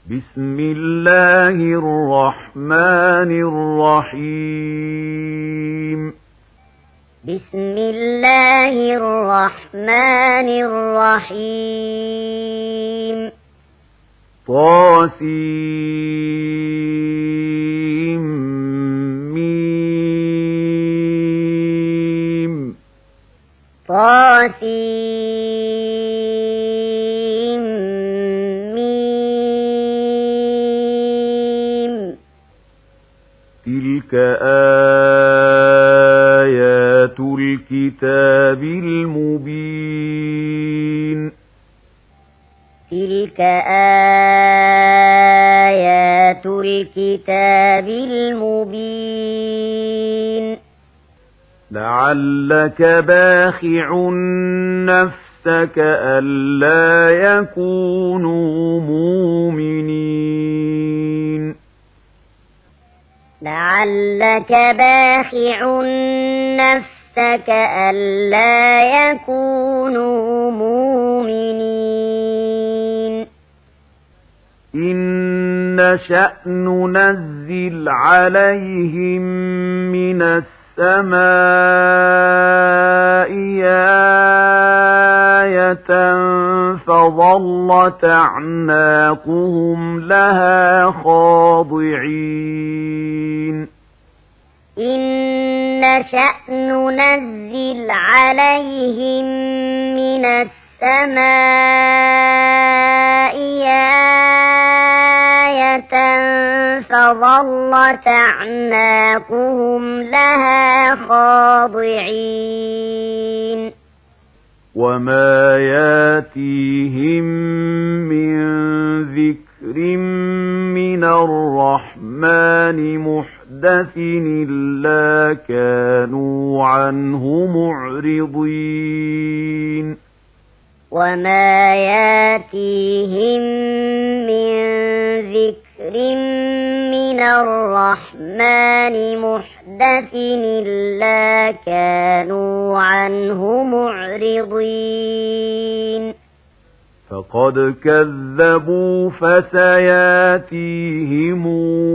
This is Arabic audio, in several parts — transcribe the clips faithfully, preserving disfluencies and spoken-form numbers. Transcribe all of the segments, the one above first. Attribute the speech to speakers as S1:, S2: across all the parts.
S1: بسم الله الرحمن الرحيم
S2: بسم الله الرحمن الرحيم
S1: طاسيم ميم
S2: طاسيم ميم
S1: تلك آيات الكتاب المبين
S2: تلك آيات الكتاب المبين
S1: لعلك باخع نفسك ألا يكونوا مؤمنين
S2: لعلك باخع نفسك ألا يكونوا مؤمنين
S1: إن نشأ ننزل عليهم من السماء آية فظلت أعناقهم لها خاضعين
S2: إن نشأ ننزل عليهم من السماء آية فظلت أعناقهم لها خاضعين
S1: وما ياتيهم من ذكر من الرحمن محدث إلا كانوا عنه معرضين
S2: وما ياتيهم من ذكر من الرحمن محدث إلا كانوا عنه معرضين
S1: فقد كذبوا فسياتيهم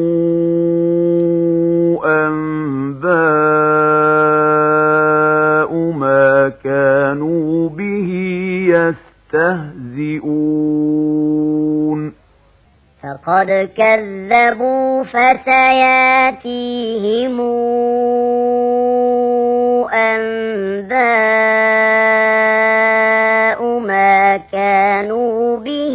S1: أنباء ما كانوا به يستهزئون
S2: فقد كذبوا فسياتيهم أنباء ما كانوا به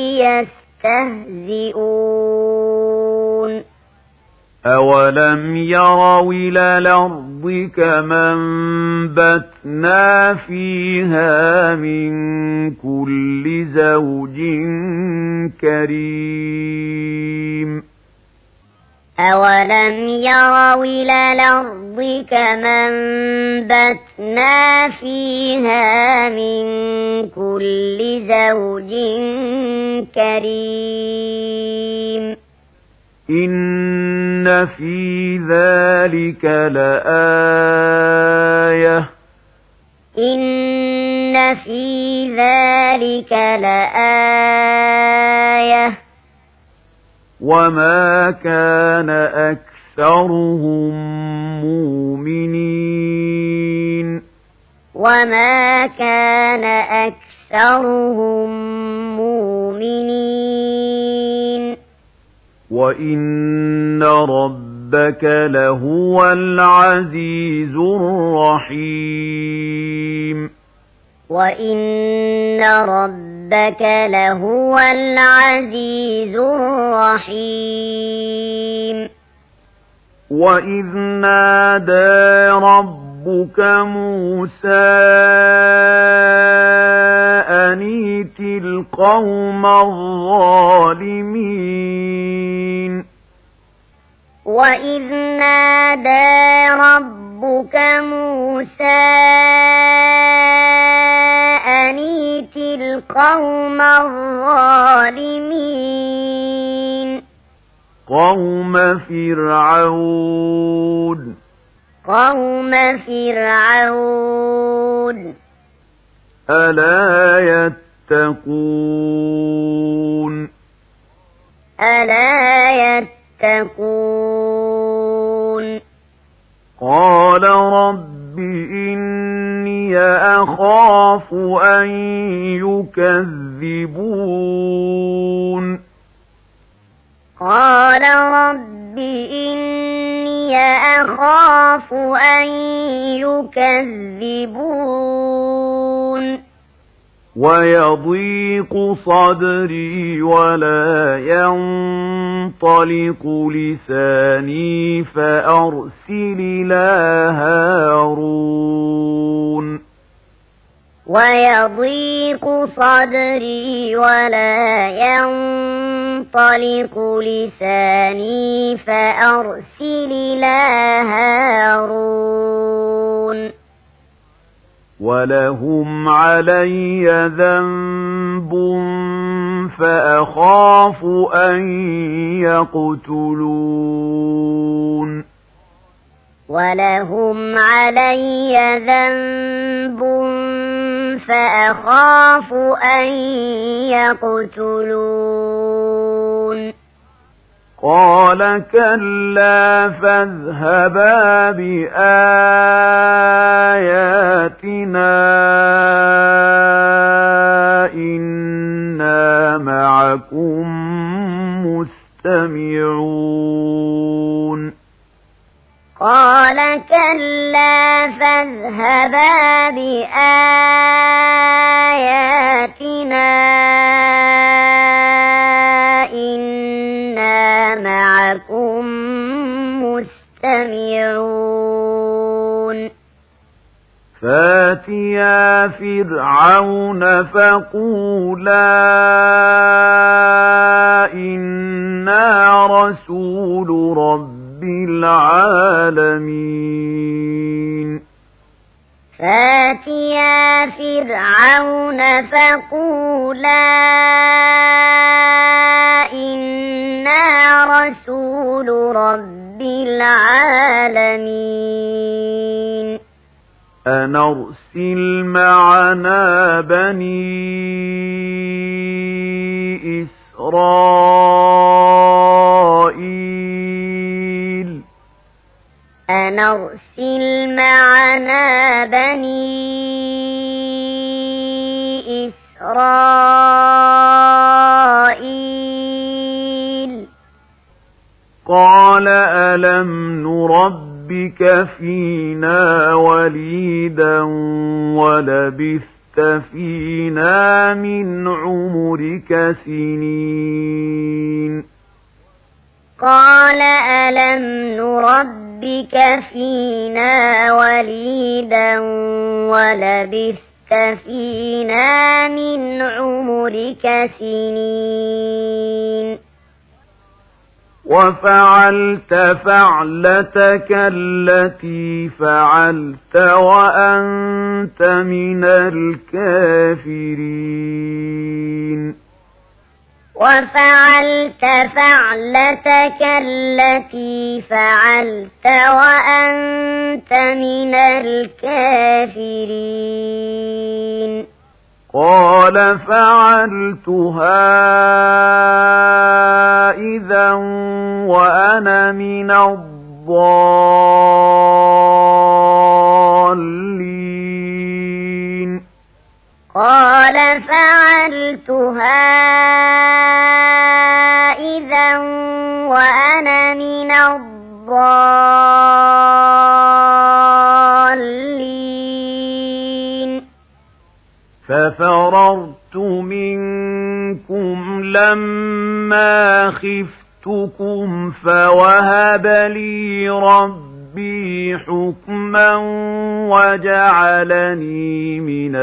S2: يستهزئون
S1: أولم يروا إلى الأرض كما أنبتنا فيها من كل زوج كريم
S2: أولم يروا إلى الأرض كما أنبتنا فيها من كل زوج كريم
S1: إن في ذلك لآية
S2: إن في ذلك لآية
S1: وما كان أكثرهم مؤمنين
S2: وما كان أكثرهم مؤمنين
S1: وإن ربك لهو العزيز الرحيم
S2: وإن ربك لهو العزيز الرحيم
S1: وإذ نادى ربك موسى أن ائت القوم الظالمين
S2: وإذ نادى ربك موسى أن ائت القوم الظالمين
S1: قوم فرعون
S2: قوم فرعون
S1: ألا يتقون
S2: ألا يتقون
S1: قال رب إني أخاف أن يكذبون
S2: قال رب إني أخاف أن يكذبون
S1: ويضيق صدري ولا ينطلق لساني فأرسل إلى هارون
S2: ويضيق صدري ولا ينطلق لساني فأرسل إلى هارون
S1: ولهم علي ذنب فأخاف أن يقتلون
S2: ولهم علي ذنب فأخاف أن يقتلون
S1: قال كلا فاذهبا بآياتنا إنا معكم مستمعون
S2: قال كلا فاذهبا بآياتنا إنا معكم مستمعون
S1: فاتيا فرعون فقولا إنا رسول رب العالمين
S2: فاتيا فرعون فقولا إنا رسول رب العالمين
S1: أن أرسل معنا بني إسرائيل
S2: أن أرسل معنا بني إسرائيل
S1: قال ألم نربك فينا وليدا ولبثت فينا من عمرك سنين
S2: قال ألم نربك فينا وليدا ولبثت فينا من عمرك سنين
S1: وفعلت فعلتك التي فعلت وأنت من الكافرين
S2: وفعلت فعلتك التي فعلت وأنت من الكافرين
S1: قال فعلتها إذا وأنا من الضالين
S2: قال فعلتها إذا وأنا من الضالين
S1: ففررت منكم لما خفتكم فوهب لي ربي حكما وجعلني من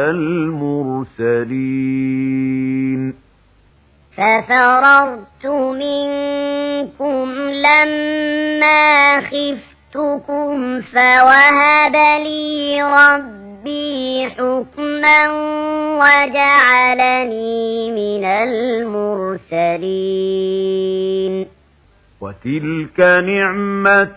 S1: المرسلين
S2: ففررت منكم لما خفتكم فوهب لي ربي حكما وجعلني من المرسلين
S1: وتلك نعمة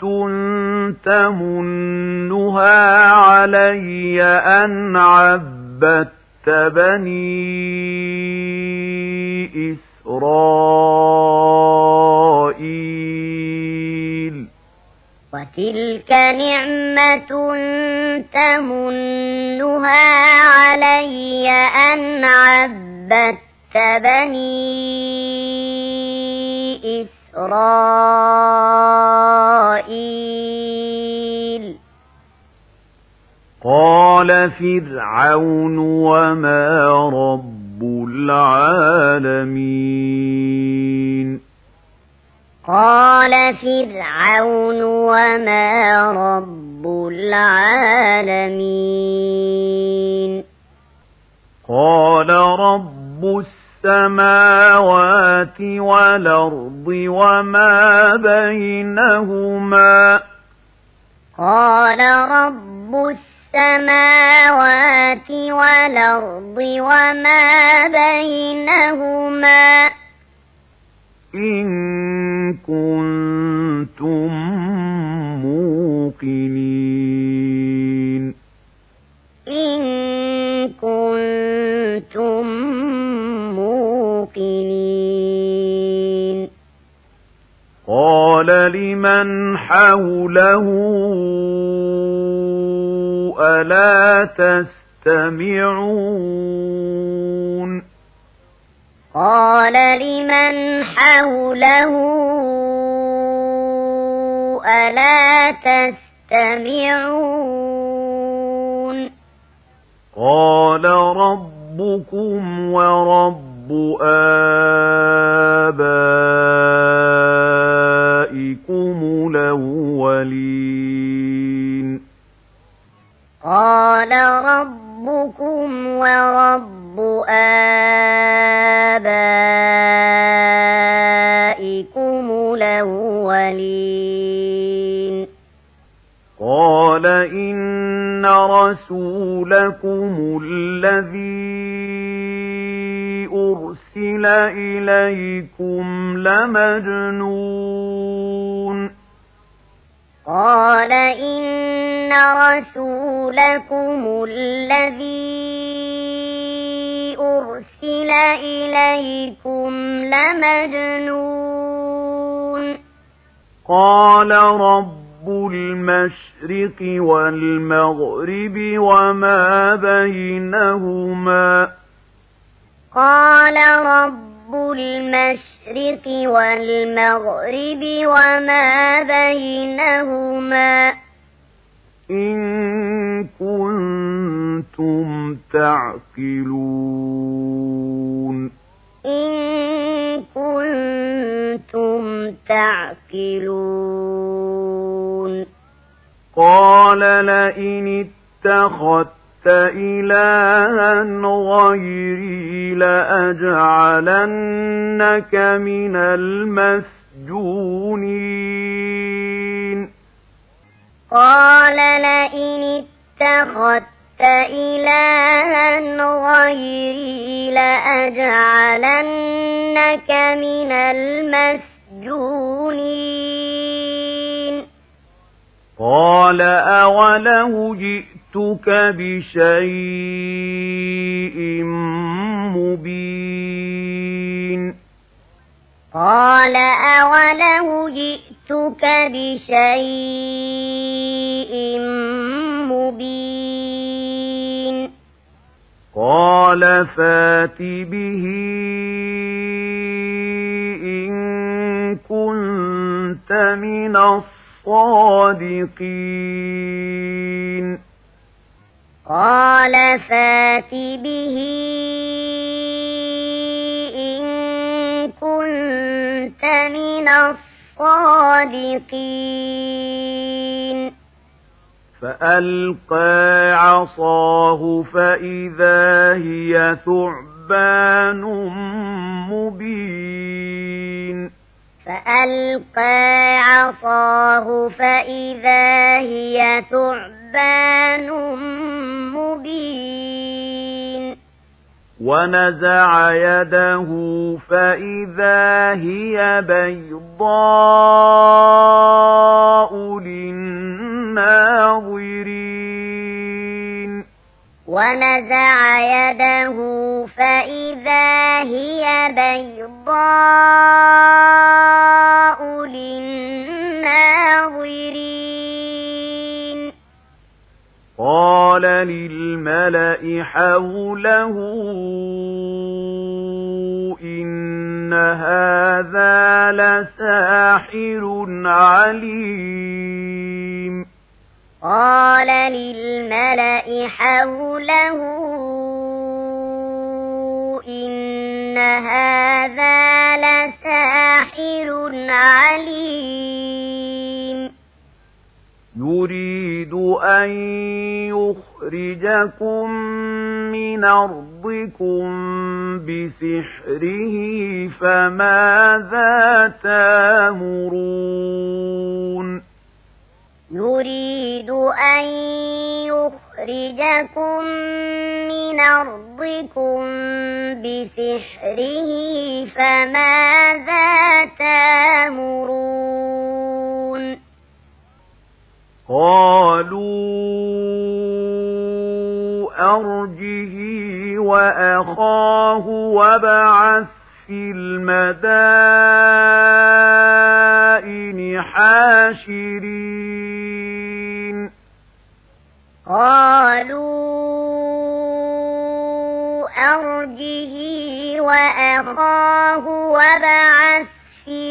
S1: تمنها علي أن عبدت بني إسرائيل
S2: وتلك نعمة تمنها علي أن عبدت بني إسرائيل
S1: قال فرعون وما رب العالمين
S2: قال فرعون وما رب العالمين
S1: قال رب السماوات والأرض وما بينهما
S2: قال رب السماوات والأرض وما بينهما
S1: إن كنتم موقنين
S2: إن كنتم موقنين
S1: قال لمن حوله ألا تستمعون
S2: قال لمن حوله ألا تستمعون
S1: قال ربكم ورب آبائكم الأولين
S2: قال ربكم ورب آبائكم الأولين
S1: قال إن رسولكم الذي أرسل إليكم لمجنون
S2: قال إن رسولكم الذي أرسل إليكم لمجنون
S1: قال رب المشرق والمغرب وما بينهما
S2: قال رب المشرق والمغرب وما بينهما
S1: إن كنتم تعقلون
S2: إن كنتم تعقلون
S1: قال لئن اتخذت إلها غيري لأجعلنك من المسجونين
S2: قال لئن اتخذت إلها غيري لأجعلنك من المسجونين
S1: قال أوله جئتك بشيء مبين
S2: قال أوله جئتك بشيء مبين
S1: قال فات به إن كنت من الصادقين
S2: قال فات به إن كنت من الصادقين
S1: فألقى عصاه فإذا هي ثعبان مبين
S2: فألقى عصاه فإذا هي ثعبان مبين
S1: ونزع يده فإذا هي بيضاء للناظرين
S2: ونزع يده فإذا هي بيضاء للناظرين
S1: الْمَلَإِ حَوْلَهُ إِنَّ هَذَا لَسَاحِرٌ عَلِيمٌ
S2: قال للملأ حوله إن هذا لساحر عليم
S1: يريد أن يخرجكم من أرضكم بسحره فماذا تأمرون
S2: يريد أن يخرجكم من أرضكم بسحره فماذا تأمرون
S1: قالوا أرجه وأخاه وابعث في المدائن حاشرين
S2: قالوا أرجه وأخاه وابعث في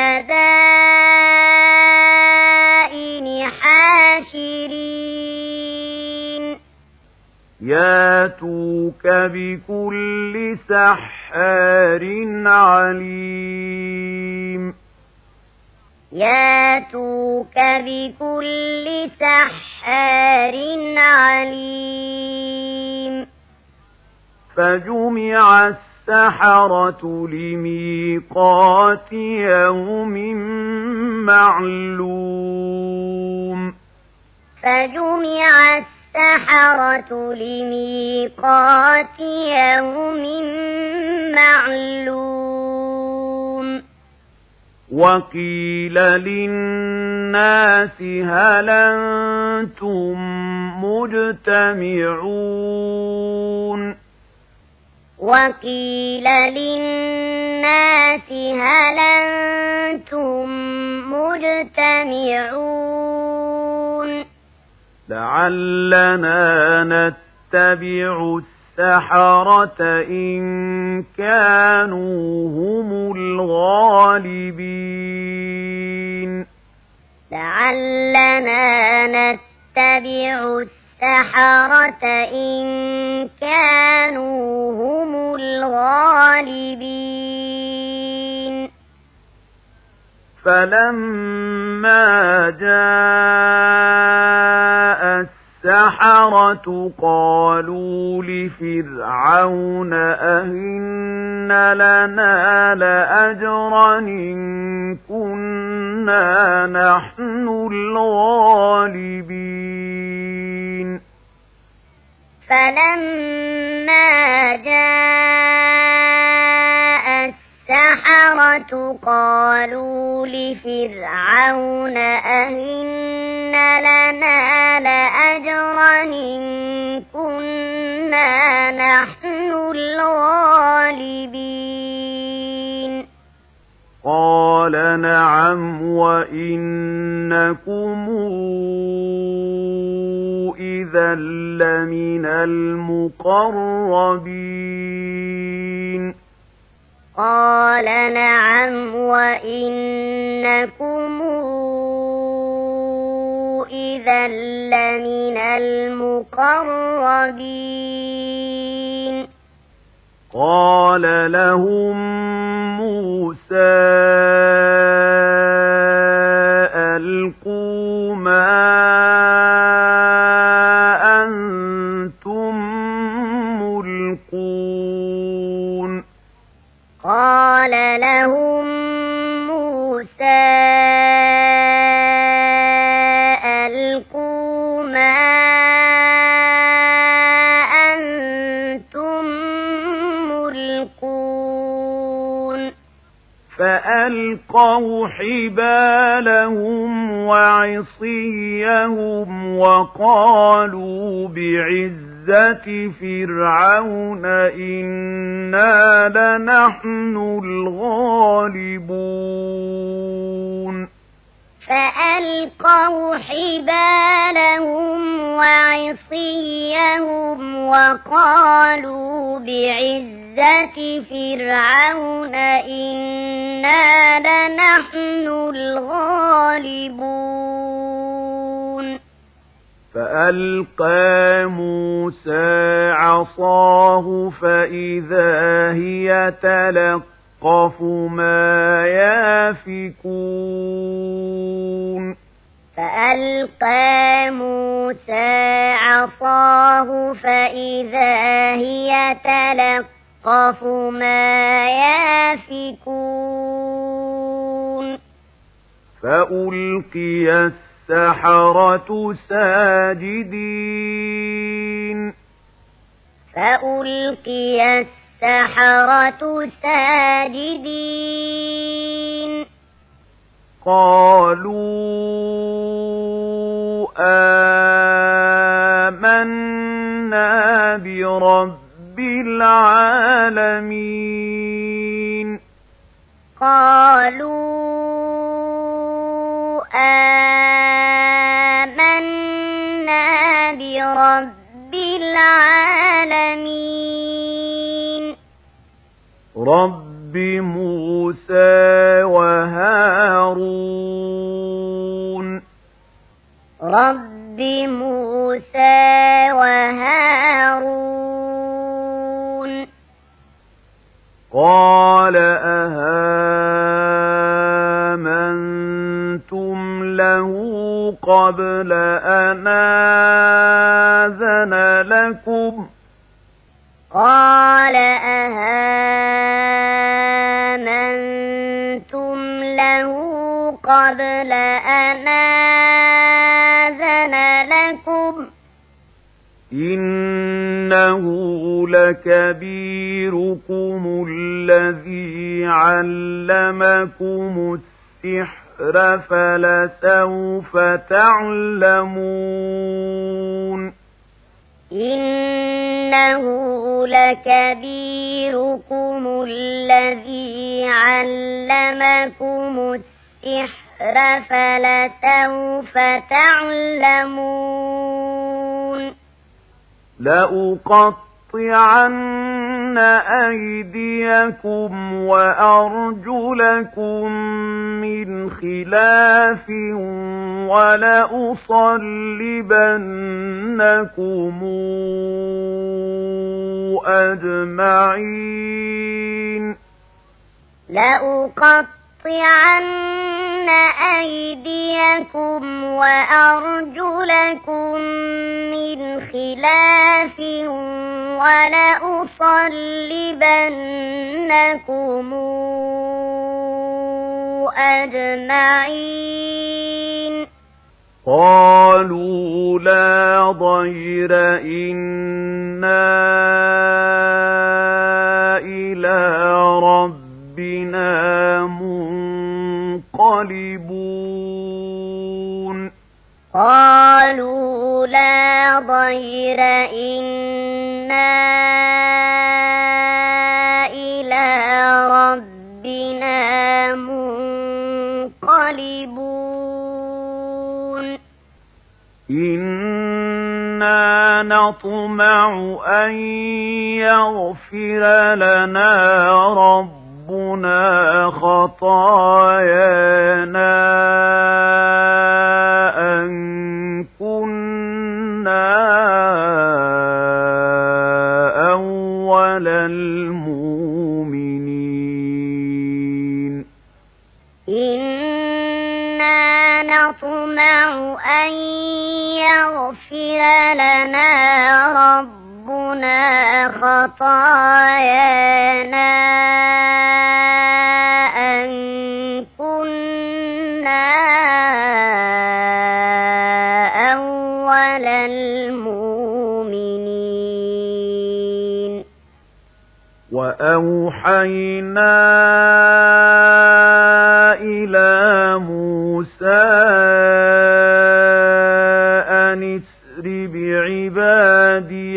S2: المدائن حاشرين
S1: ياتوك بكل سحار عليم
S2: ياتوك بكل سحار عليم
S1: فجمع السحرة لميقات يوم معلوم
S2: فجمع السحرة لميقات يوم معلوم
S1: وقيل للناس هل أنتم مجتمعون
S2: وقيل للناس هل أنتم مجتمعون
S1: لعلنا نتبع السحرة إن كانوا هم الغالبين
S2: لعلنا نتبع السحرة إن كانوا هم الغالبين
S1: فلما جاء السحرة قالوا لفرعون أئن لنا لأجرا إن كنا نحن الغالبين
S2: فلما جاء السحرة قالوا لفرعون أئن لنا لأجرا إن كنا نحن الغالبين
S1: قال نعم وإنكم إذا لمن المقربين
S2: قال نعم وإنكم إذا لمن المقربين
S1: قال لهم موسى ألقوا ما أنتم ملقون
S2: قال لهم موسى ألقوا ما أنتم ملقون
S1: فألقوا حبالهم وعصيهم وقالوا بعزة فرعون إنا لنحن الغالبون
S2: فألقوا حبالهم وعصيهم وقالوا بعزة فرعون إنا لنحن الغالبون
S1: فألقى موسى عصاه فإذا هي تلقف ما يافكون
S2: فألقى موسى عصاه فإذا هي تلقف ما يافكون
S1: فألقي السحرة ساجدين
S2: فألقي السحرة ساجدين
S1: قالوا آمنا برب العالمين
S2: قالوا آمنا برب العالمين
S1: رب موسى وهارون
S2: رب موسى وهارون
S1: قال أهامنتم له قبل أن آذن لكم
S2: قال أهامنتم له قبل أن آذن لكم
S1: إنه لكبيركم الذي علمكم السحر فلسوف تعلمون
S2: إنه لكبيركم الذي علمكم السحر فلسوف تعلمون
S1: لأقطعن أيديكم وأرجلكم من خلاف ولأصلبنكم أجمعين
S2: لأقطعن أيديكم وأرجلكم من خلاف ولأصلبنكم أجمعين
S1: قالوا لا ضير إنا إلى ربنا منقلبون
S2: قالوا لا ضير إنا إلى ربنا منقلبون
S1: إنا نطمع أن يغفر لنا ربنا خطايانا أن كنا أول المؤمنين
S2: إنا نطمع أن يغفر لنا ربنا خطايانا أن كنا أول المؤمنين
S1: وأوحينا إلى موسى أن اسر بعبادي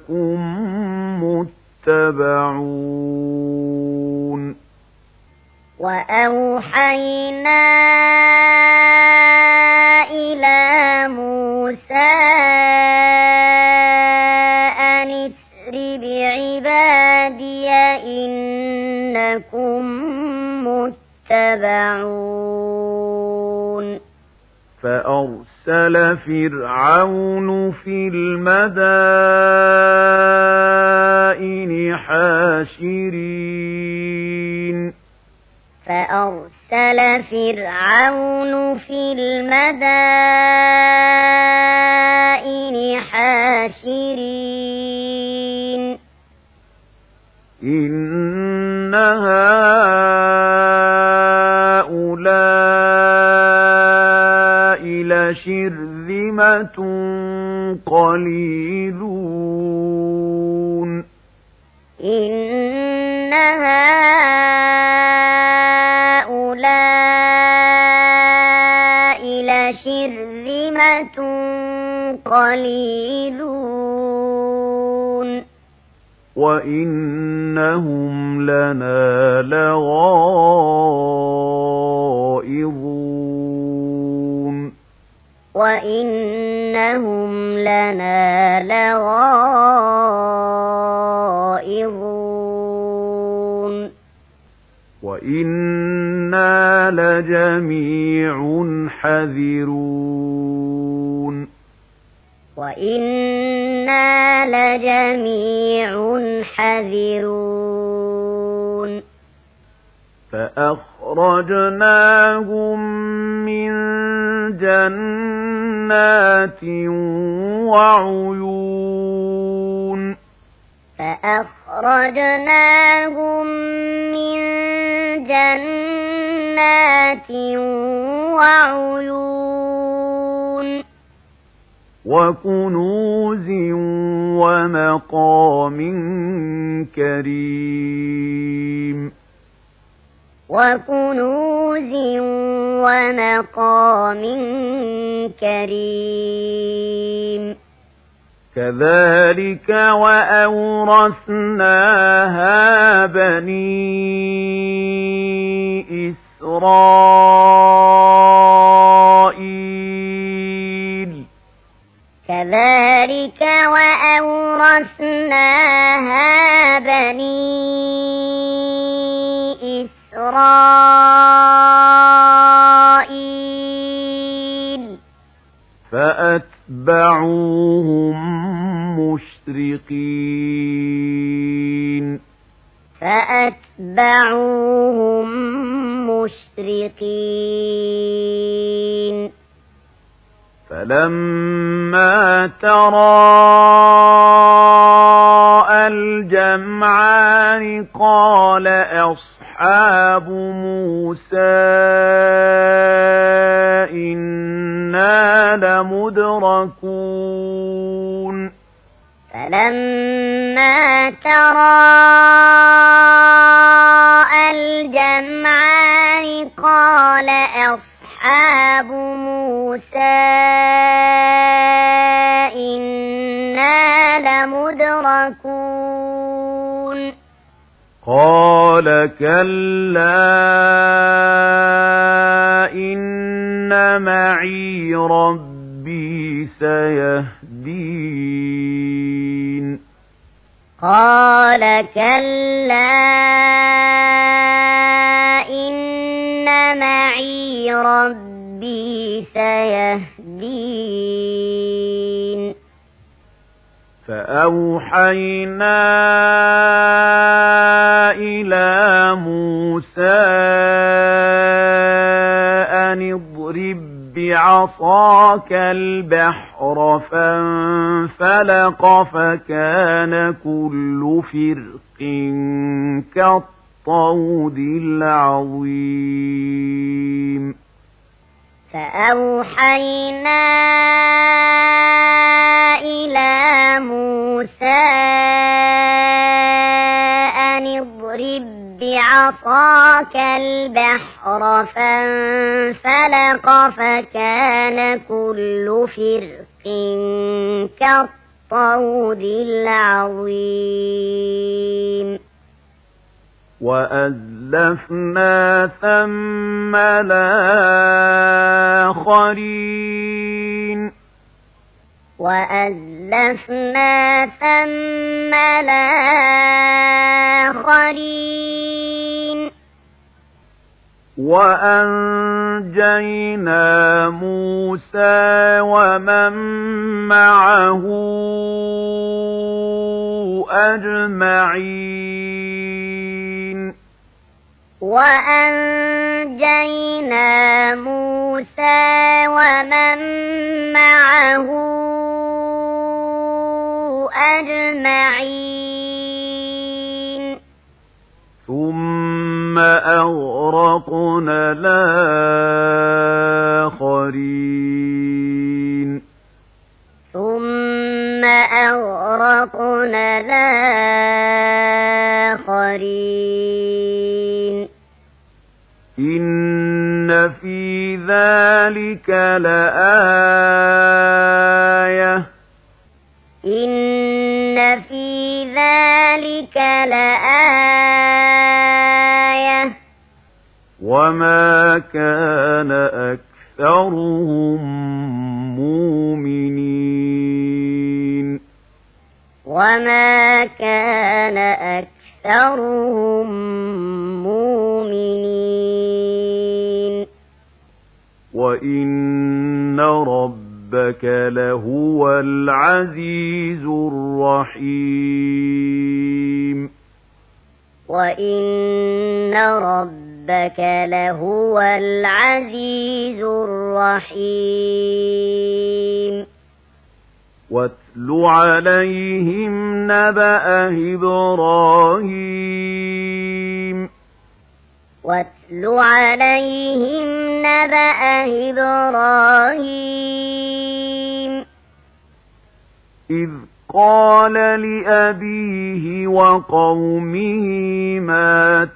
S1: إنكم متبعون
S2: وأوحينا إلى موسى أن اسر بعبادي إنكم متبعون
S1: فأرسل فرعون في المدائن حاشرين
S2: فأرسل فرعون في المدائن حاشرين
S1: إن هؤلاء لشرذمة قليلون
S2: إن هؤلاء لشرذمة قليلون
S1: وإنهم لنا لغائظون
S2: وإنهم لنا لغائظون
S1: وإنا لجميع حذرون
S2: وإنا لجميع حذرون
S1: فأخرجناهم من جنات وعيون
S2: فأخرجناهم من جنات وعيون
S1: وكنوز ومقام كريم
S2: وكنوز ومقام كريم
S1: كذلك وأورثناها بني إسرائيل
S2: كذلك وأورثناها بني إسرائيل
S1: فأتبعوهم مشرقين
S2: فأتبعوهم مشرقين
S1: فلما تراءى الجمعان قال أصحاب موسى إنا لمدركون
S2: فلما تراءى الجمعان قال أصحاب موسى إنا لمدركون
S1: قال كلا إن معي ربي سيهدين
S2: قال كلا إن معي ربي سيهدين
S1: فأوحينا إلى موسى أن اضرب بعصاك البحر فانفلق فكان كل فرق كالطود العظيم
S2: فأوحينا إلى موسى أن اضرب بعصاك البحر فانفلق فكان كل فرق كالطود العظيم
S1: وأزلفنا ثم الآخرين
S2: وأزلفنا ثم الآخرين
S1: وأنجينا موسى ومن معه أجمعين
S2: وأنجينا موسى ومن معه أجمعين
S1: ثم أغرقنا الآخرين
S2: ثم أغرقنا الآخرين
S1: إن في ذلك لآية
S2: إن في ذلك لآية
S1: وما كان أكثرهم مؤمنين
S2: وما كان أكثرهم مؤمنين
S1: وإن ربك لهو العزيز الرحيم
S2: وإن ربك لهو العزيز الرحيم
S1: واتل عليهم نبأ إبراهيم
S2: واتل عليهم نبأ إبراهيم
S1: إذ قال لأبيه وقومه ما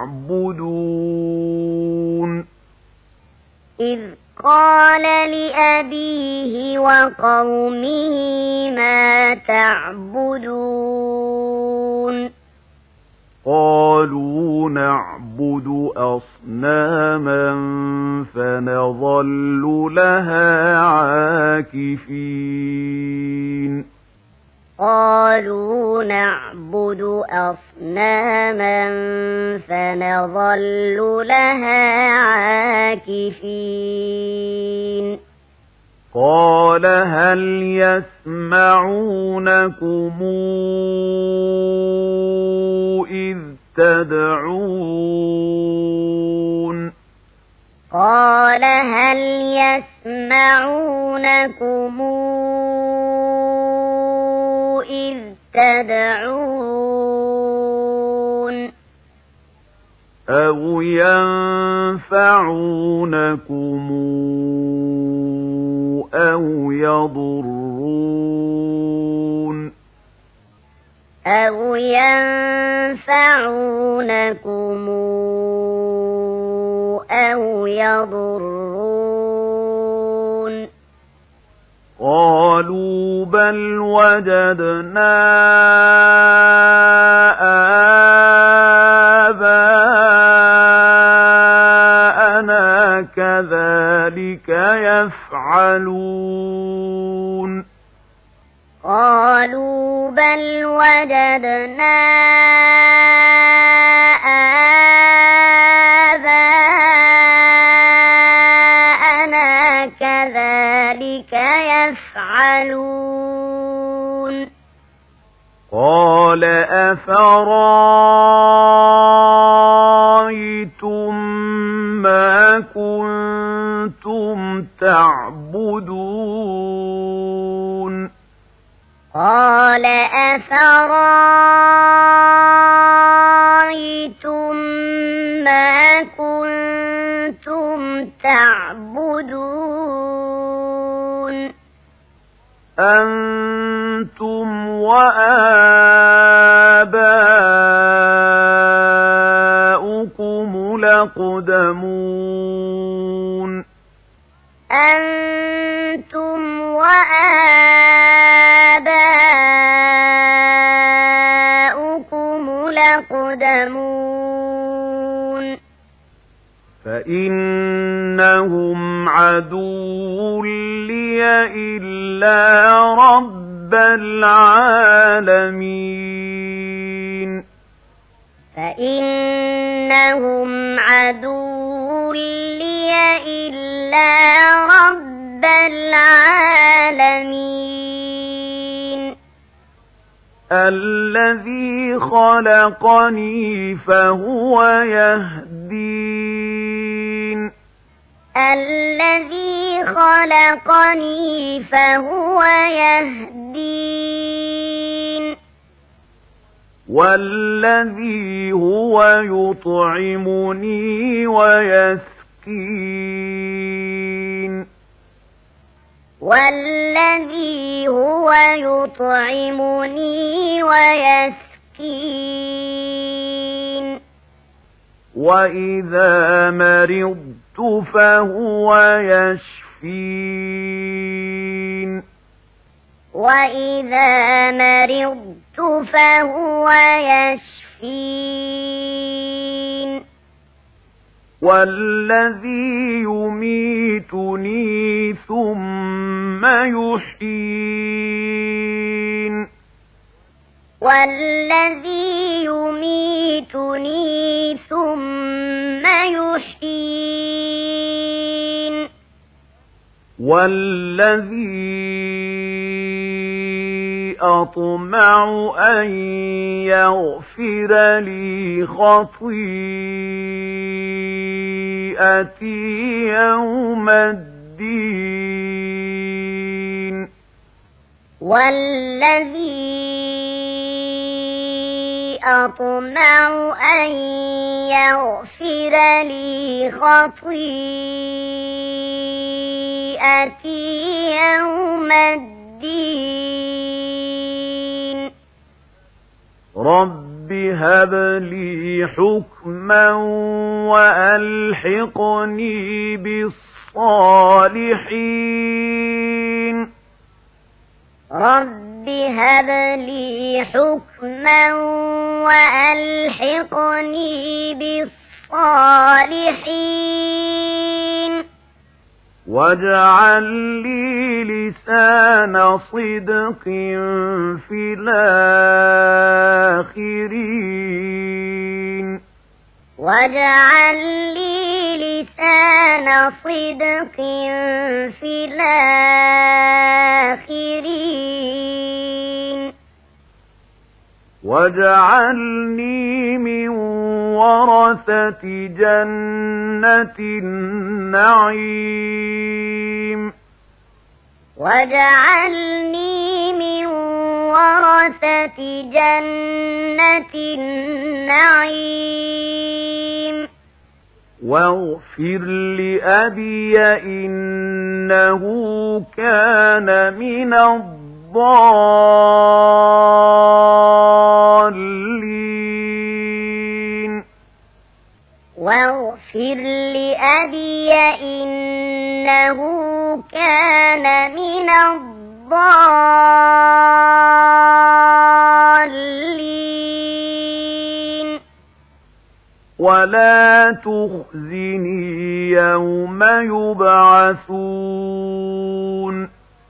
S1: تعبدون
S2: إذ قال لأبيه وقومه ما تعبدون
S1: قالوا نعبد أصناما فنظل لها عاكفين
S2: قالوا نعبد أصناما فنظل لها عاكفين
S1: قال هل يسمعونكم إذ تدعون
S2: قال هل يسمعونكم إذ تدعون
S1: أو ينفعونكم أو يضرون
S2: أو ينفعونكم أو يضرون
S1: قالوا بل وجدنا آباءنا كذلك يفعلون
S2: قالوا بل وجدنا آباءنا كذلك يفعلون
S1: قال أفرأيتم ما كنتم تعبدون
S2: قال أفرأيتم ما كنتم تعبدون
S1: أنتم وآباؤكم الأقدمون
S2: أنتم وآباؤكم الأقدمون
S1: فإنهم عدو لي إلا رب العالمين
S2: فإنهم عدو لي إلا رب العالمين
S1: الذي خلقني فهو يهدين
S2: الذي خلقني فهو يهدين
S1: والذي هو يطعمني ويسقين
S2: والذي هو يطعمني ويسقين
S1: وإذا مرضت فهو يشفين
S2: وإذا مرضت فهو يشفين
S1: والذي يميتني ثم يحيين
S2: والذي يميتني ثم يحيين
S1: والذي أطمع أن يغفر لي خطيئتي يوم الدين
S2: والذي أطمع أن يغفر لي خطيئتي يوم الدين
S1: رب هب لي حكما وألحقني بالصالحين
S2: رب هب لي حكما وألحقني بالصالحين
S1: واجعل لي لسان صدق في الآخرين
S2: واجعل لي لسان صدق في الآخرين
S1: واجعلني من ورثة جنة النعيم
S2: واجعلني من ورثة جنة النعيم
S1: واغفر لأبي إنه كان من الضالين
S2: واغفر لأبي إنه كان من الضالين
S1: ولا تخزني يوم يبعثون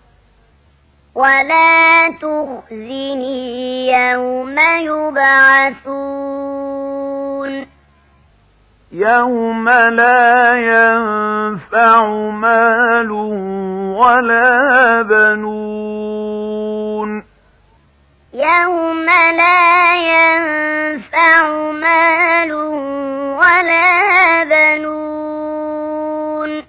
S2: ولا تخزني يوم يبعثون
S1: يوم لا ينفع مال ولا بنون
S2: يوم لا ينفع مال ولا بنون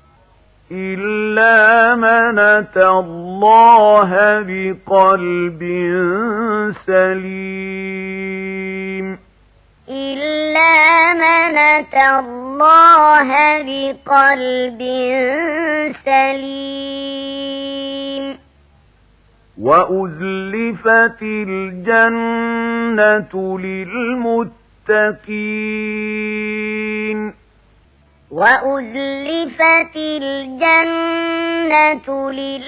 S1: إلا من أتى الله بقلب سليم
S2: إلا من أتى الله بقلب سليم
S1: وأزلفت الجنة للمتقين
S2: وأزلفت الجنة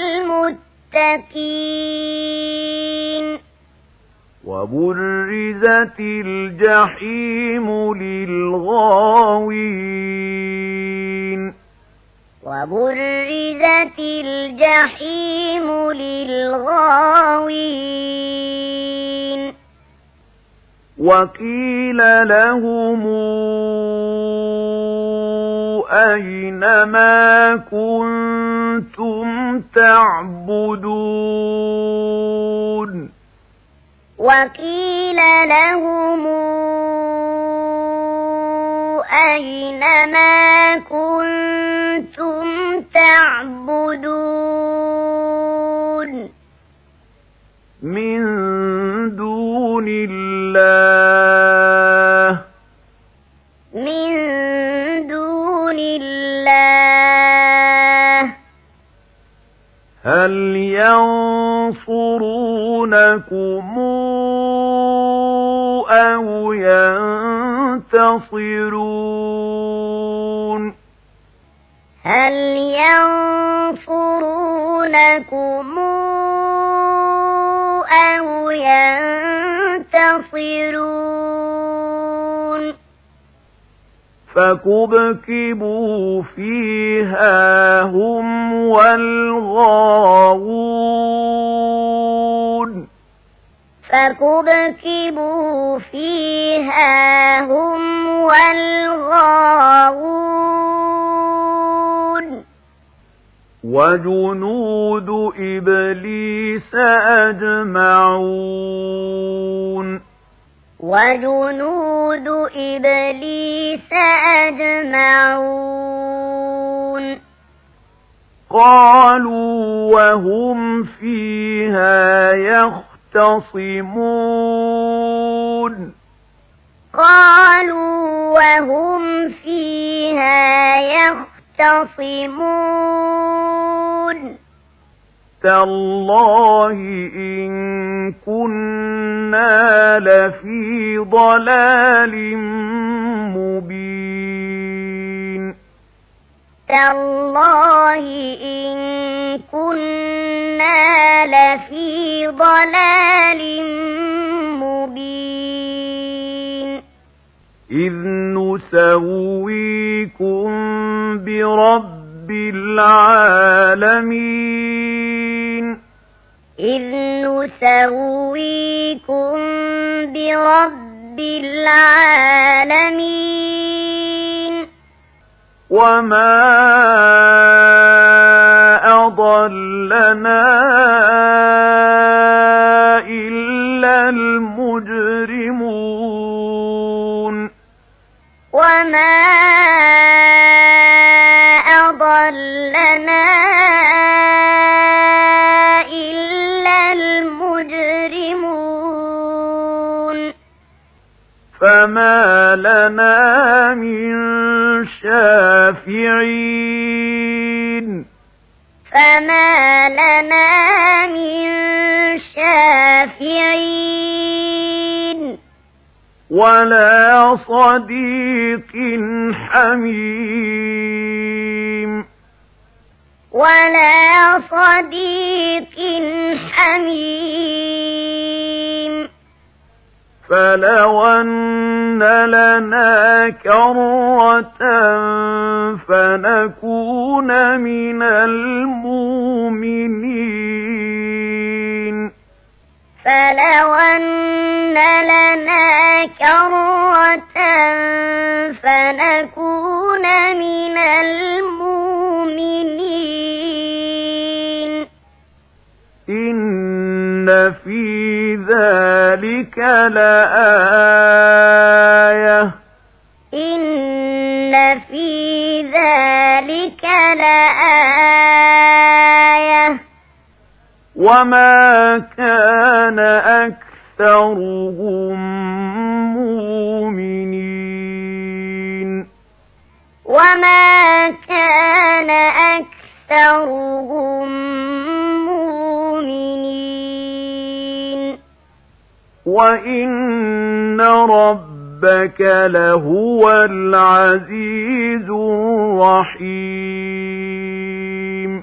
S2: للمتقين
S1: وبرزت الجحيم للغاوين
S2: وبرزت الجحيم للغاوين
S1: وقيل لهم أين ما كنتم تعبدون
S2: وقيل لهم أين ما كنتم تعبدون
S1: من دون الله
S2: من دون الله
S1: هل ينصرونكم أو ينتصرون
S2: هل ينصرونكم أو ينتصرون
S1: فكبكبوا فيها هم والغاوون
S2: فكبكبوا فيها هم والغاوون
S1: وجنود إبليس أجمعون
S2: وجنود إبليس أجمعون
S1: قالوا وهم فيها يختصمون
S2: قالوا وهم فيها يختصمون
S1: تالله إن كنا لفي ضلال مبين
S2: تالله إن كنا لفي ضلال مبين
S1: إذ نسويكم برب العالمين
S2: إذ نسويكم برب العالمين
S1: وما أضلنا إلا المجرمون
S2: وما أضلنا إلا المجرمون
S1: فما لنا من شافعين
S2: فما لنا من شافعين
S1: ولا صديق حميم
S2: ولا صديق حميم
S1: فلو أن لنا كرة فنكون من المؤمنين
S2: فلو أن لنا كرة فنكون من المؤمنين
S1: إن في ذلك لآية
S2: إن في ذلك لآية
S1: وما كان أكثرهم مؤمنين
S2: وما كان أكثرهم مؤمنين
S1: وإن ربك لهو العزيز الرحيم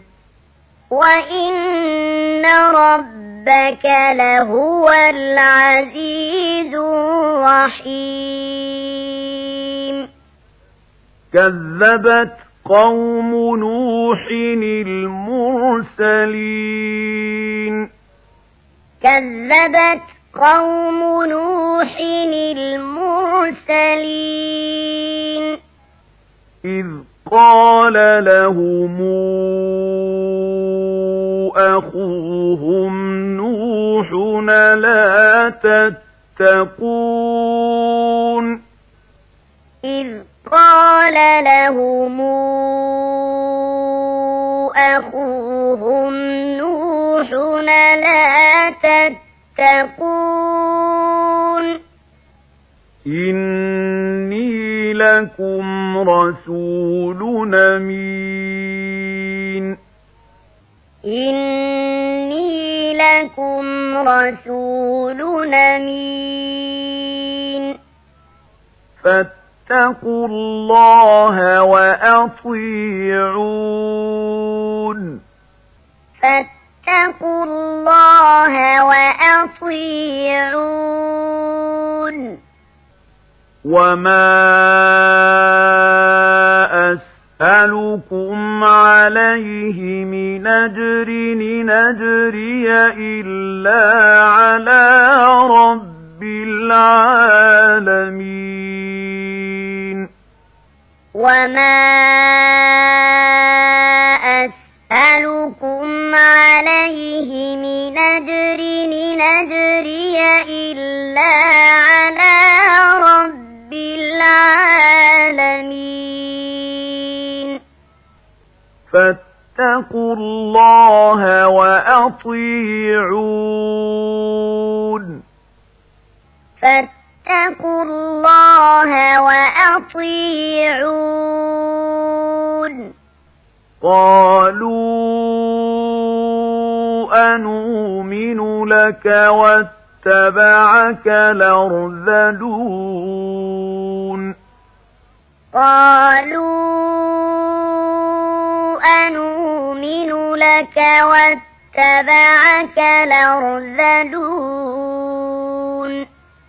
S2: وإن ربك لهو العزيز الرحيم
S1: كذبت قوم نوح المرسلين
S2: كذبت قوم نوح المرسلين
S1: إذ قال لهم أخوهم نوح لا تتقون
S2: إذ قال لهم أخوهم نوح لا تتقون
S1: إني لكم رسول أمين
S2: إني لكم رسول أمين
S1: فاتقوا الله وأطيعون
S2: فاتقوا الله وأطيعون
S1: وما أسألكم عليه من أجر إن أجري إلا على رب العالمين
S2: وما أسألكم عليه من أجر إن أجري إلا على رب العالمين
S1: فاتقوا الله وأطيعون
S2: فاتقوا الله وأطيعون
S1: قالوا أنؤمن لك واتبعك الأرذلون
S2: قالوا أنؤمن لك واتبعك الأرذلون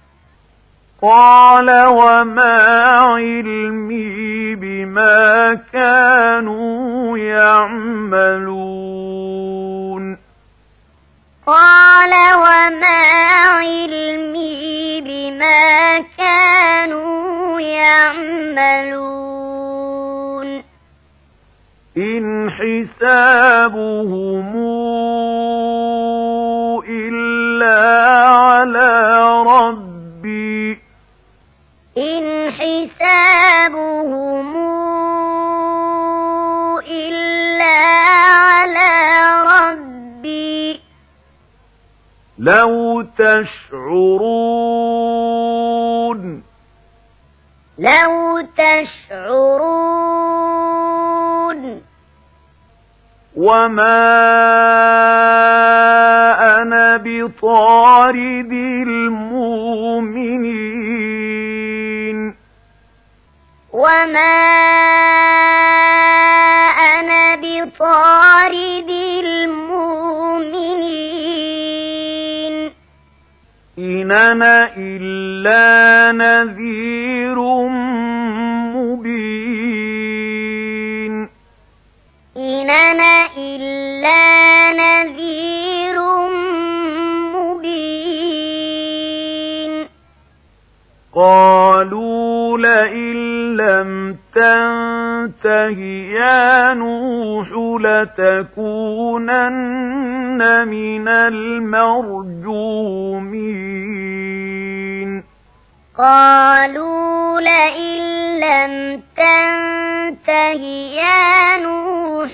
S1: قال وما علمي بما كانوا يعملون
S2: قال وما علمي بما كانوا يعملون
S1: إن حسابهم إلا على ربي
S2: إن حسابهم إلا على ربي
S1: لو تشعرون
S2: لو تشعرون
S1: وما أنا بطارد المؤمنين
S2: وما أنا بطارد المؤمنين
S1: إن أنا إلا نذير مبين
S2: إن أنا إلا نذير مبين
S1: قالوا لئن لم تنته يا نوح لتكونن من المرجومين
S2: قالوا لئن لم تنته يا نوح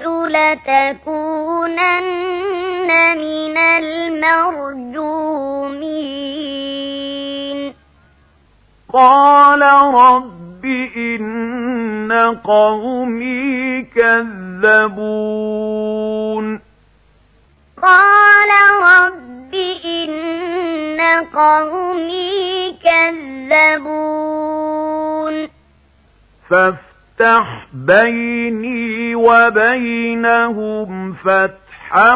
S2: لتكونن من المرجومين
S1: قال رب إن قومي كذبون
S2: قال رب إن قومي كذبون
S1: فافتح بيني وبينهم فتحا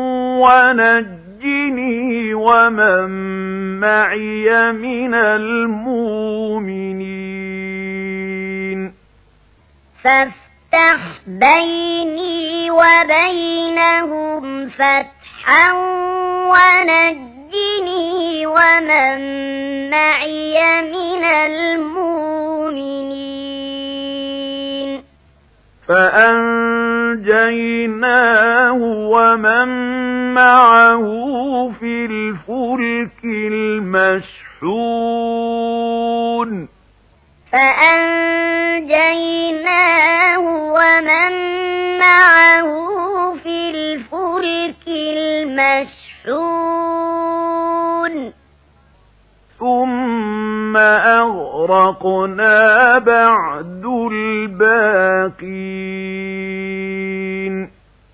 S1: ونجني ومن معي من المؤمنين
S2: فافتح افتح بيني وبينهم فتحا ونجني ومن معي من المؤمنين
S1: فأنجيناه ومن معه في الفلك المشحون
S2: فأنجيناه ومن معه في الفلك المشحون
S1: ثم أغرقنا بعد الباقين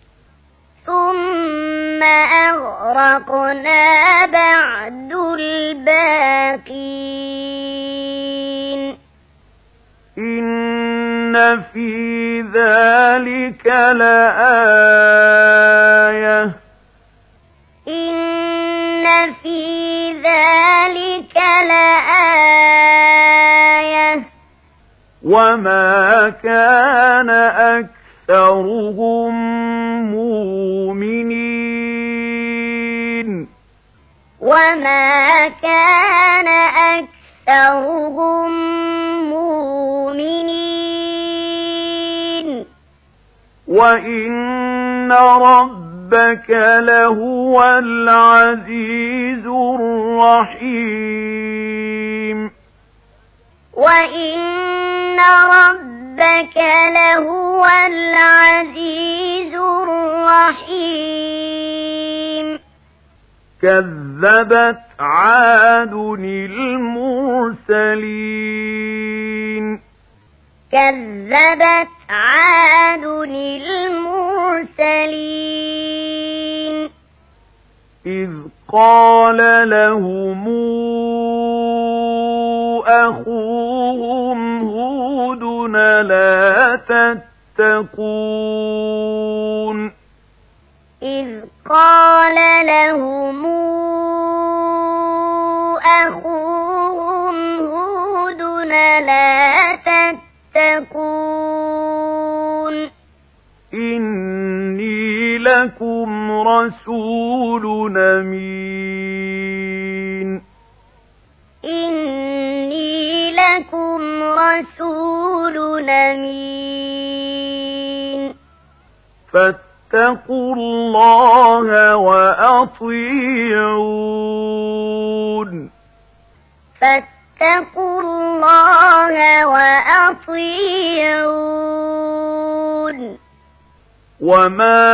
S2: ثم أغرقنا بعد الباقين
S1: إن في ذلك لآية
S2: إن في ذلك لآية
S1: وما كان أكثرهم مؤمنين
S2: وما كان أكثرهم مؤمنين
S1: وإن ربك لهو العزيز الرحيم
S2: وإن ربك لهو العزيز الرحيم
S1: كذبت عاد المرسلين
S2: كذبت عاد المرسلين
S1: إذ قال لهم أخوهم هود لا تتقون
S2: إذ قال لهم أخوهم هود لا تتقون
S1: إني لكم رسول أمين
S2: إني لكم رسول أمين
S1: فاتقوا الله وأطيعون
S2: فاتقوا الله وأطيعون
S1: وما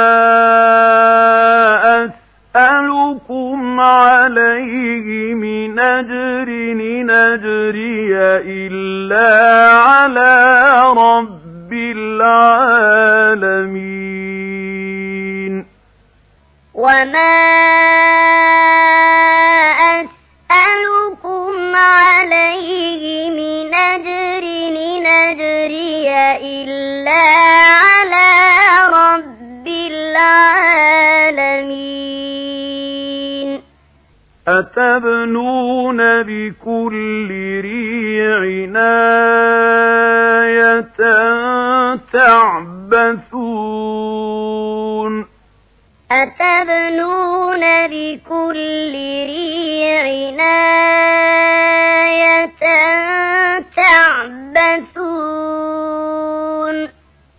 S1: أسألكم عليه من أجر إن أجري إلا على رب العالمين
S2: وما أسألكم عليه من أجر إن أجري إلا على رب العالمين
S1: أتبنون بكل ريع آية تعبثون
S2: أتبنون بكل ريع آية تعبثون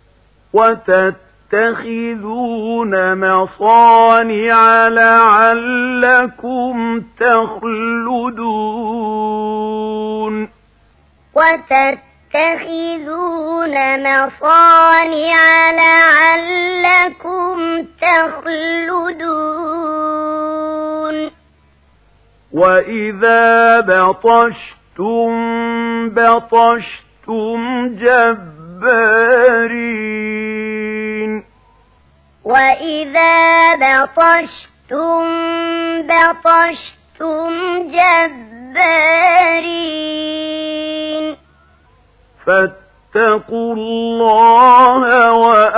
S1: وتتخذون مصانع لعلكم تخلدون
S2: وتتخذون مصانع لعلكم تخلدون
S1: وإذا بطشتم بطشتم جبارين
S2: وإذا بطشتم بطشتم جبارين
S1: فاتقوا الله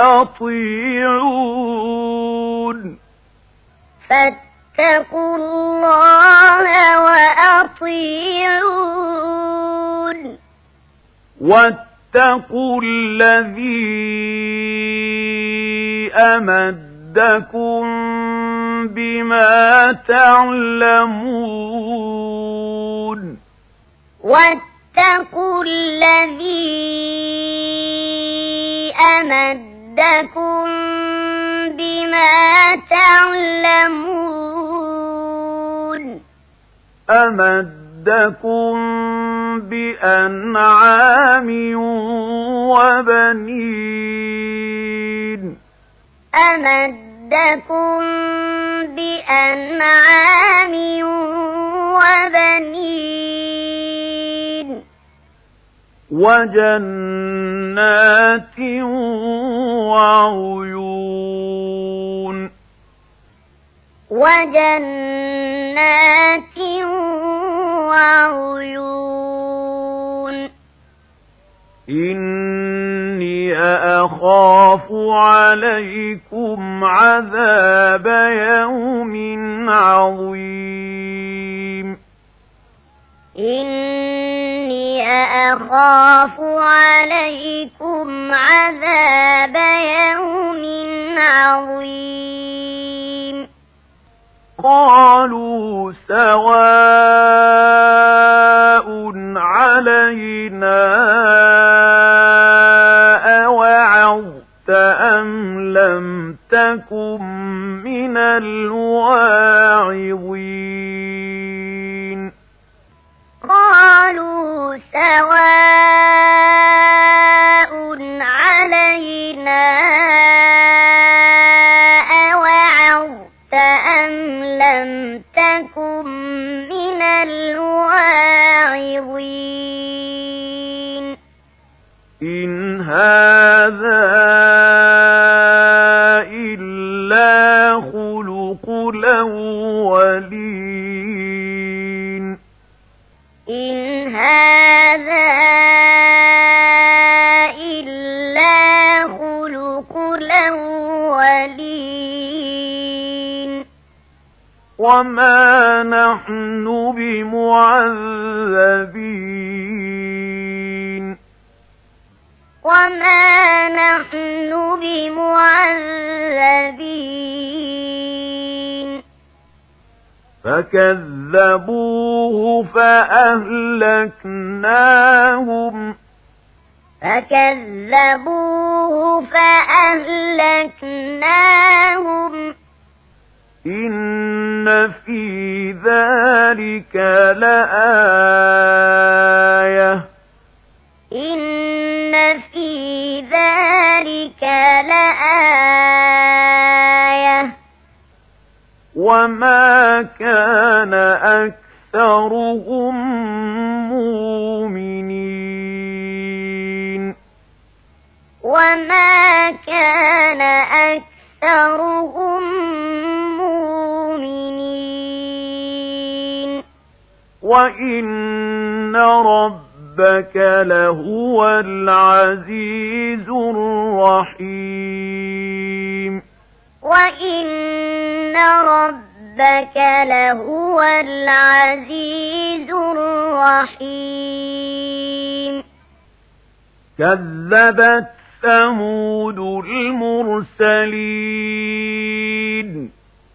S1: وأطيعون
S2: فاتقوا الله وأطيعون
S1: واتقوا الذي أمدكم بما تعلمون
S2: واتقوا الذي أمدكم بما تعلمون
S1: أمدكم بأنعام وبنين
S2: أمدكم بأنعام وبنين
S1: وجنات وعيون
S2: وجنات وعيون
S1: إني أخاف عليكم عذاب يوم عظيم
S2: إني أخاف عليكم عذاب يوم عظيم
S1: قالوا سواء علينا أوعظت أم لم تكن من الواعظين
S2: قالوا سواء علينا أوعظت أم لم تكن من الواعظين
S1: إن هذا إلا خلق الأولين
S2: إن هذا إلا خلق الأولين
S1: وما نحن بمعذبين
S2: وما نحن بمعذبين
S1: فكذبوه فأهلكناهم
S2: فكذبوه فأهلكناهم
S1: إن في ذلك لآية
S2: إن في ذلك لآية
S1: وما كان أكثرهم مؤمنين
S2: وما كان أكثرهم مؤمنين
S1: وإن ربك لهو العزيز الرحيم
S2: وإن ربك لهو العزيز الرحيم
S1: كذبت ثمود المرسلين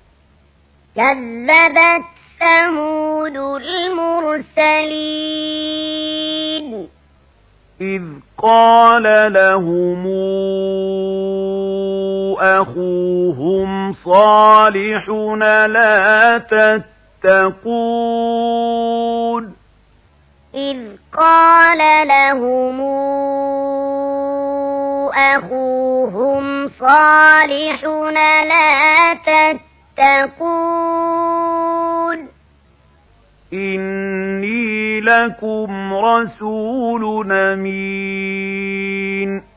S2: كذبت ثمود المرسلين
S1: إذ قال لهم أخوهم صالح لا تتقون
S2: إذ قال لهم أخوهم صالح لا تتقون
S1: إني لكم رسول أمين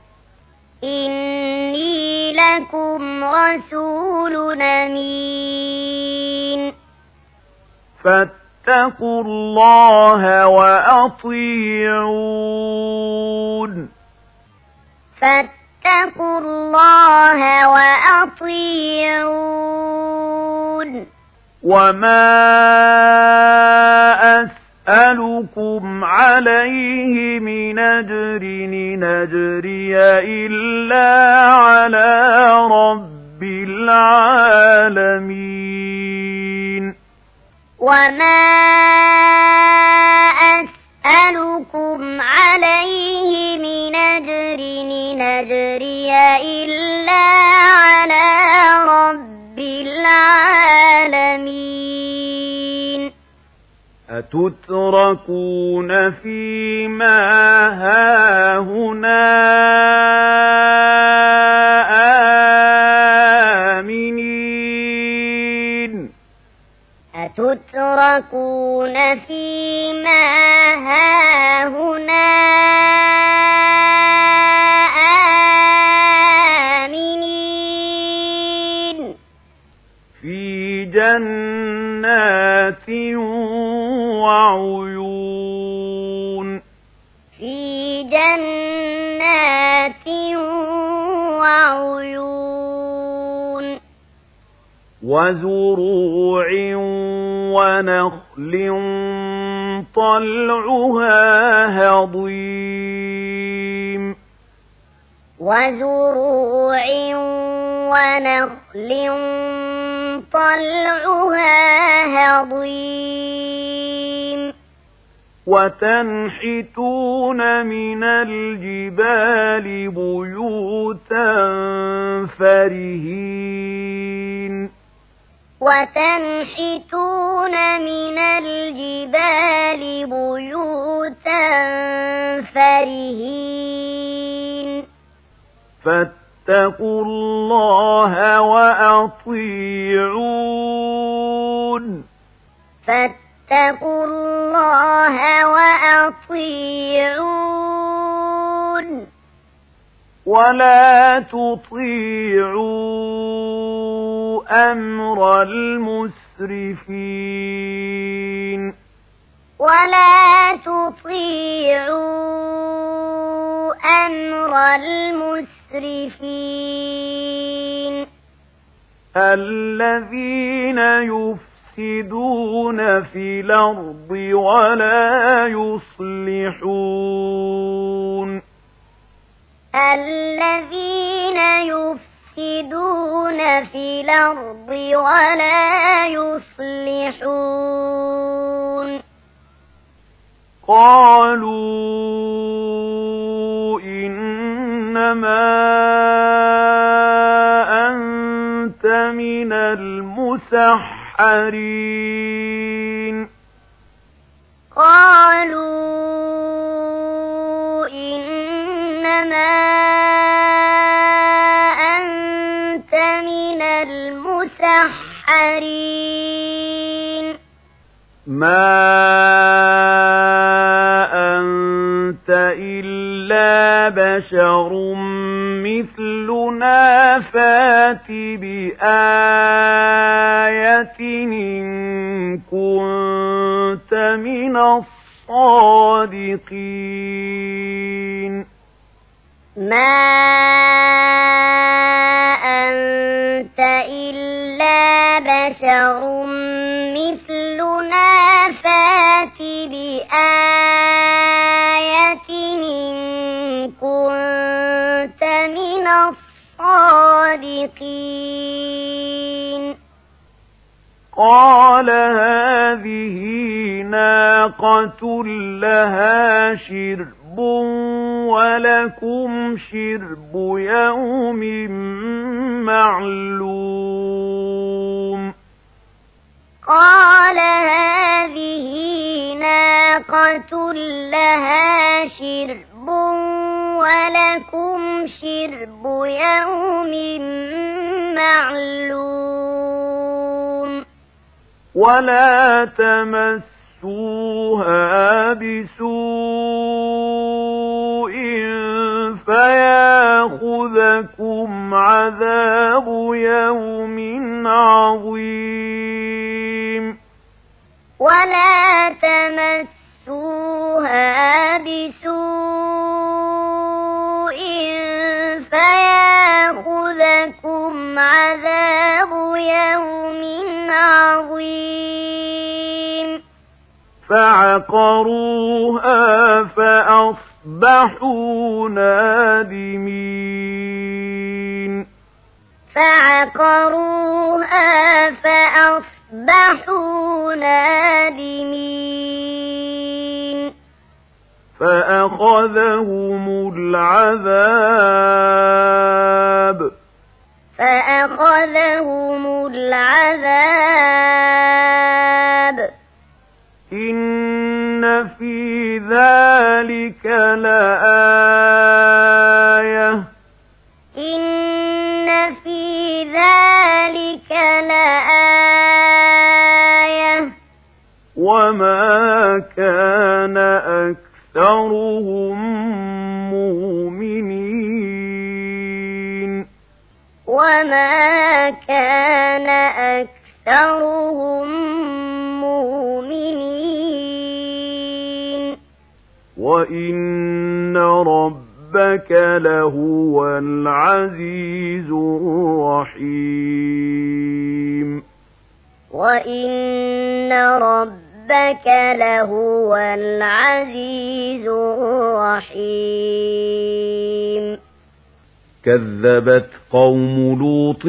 S2: إني لكم رسول أمين
S1: فاتقوا الله وأطيعون
S2: فاتقوا الله وأطيعون
S1: وما أسألكم عليه من أجر إن أجري إلا على رب العالمين
S2: وما أسألكم عليه من أجر إن أجري إلا على رب العالمين
S1: أتتركون فيما هاهنا آمنين
S2: أتتركون فيما هاهنا آمنين
S1: في جنات وعيون
S2: في جنات وعيون
S1: وزروع ونخل طلعها هضيم
S2: وزروع ونخل طلعها هضيم
S1: وتنحتون من الجبال بيوتا فرهين
S2: وتنحتون من الجبال بيوتا فرهين
S1: فاتقوا الله وأطيعون
S2: فاتقوا الله وأطيعون
S1: ولا تطيعوا أمر المسرفين
S2: ولا تطيعوا أمر المسرفين
S1: الذين يفسدون في الأرض ولا يصلحون
S2: الذين يفسدون في الأرض ولا يصلحون
S1: قالوا إنما أنت من المسحرين
S2: قالوا إنما أنت من المسحرين
S1: ما أنت إلا بشر مثلنا فات بآية إن كنت من الصادقين
S2: ما أنت إلا بشر مثلنا فات بآية إن كنت من الصادقين
S1: قال هذه ناقة لها شرب ولكم شرب يوم معلوم
S2: قال هذه ناقة لها شرب ولكم شرب يوم معلوم
S1: ولا تمسوها بسوء فياخذكم عذاب يوم عظيم
S2: ولا تمسوها بسوء فياخذكم عذاب يوم عظيم
S1: فعقروها فأصبحوا نادمين
S2: فعقروها فأصبحوا نادمين
S1: فأخذهم العذاب
S2: فأخذهم العذاب
S1: إن في ذلك لآية
S2: إن في ذلك لآية
S1: وما كان أكثرهم مؤمنين
S2: وما كان أكثرهم مؤمنين
S1: وإن ربك لهو العزيز الرحيم
S2: وإن ربك لهو العزيز الرحيم
S1: كذبت قوم لوط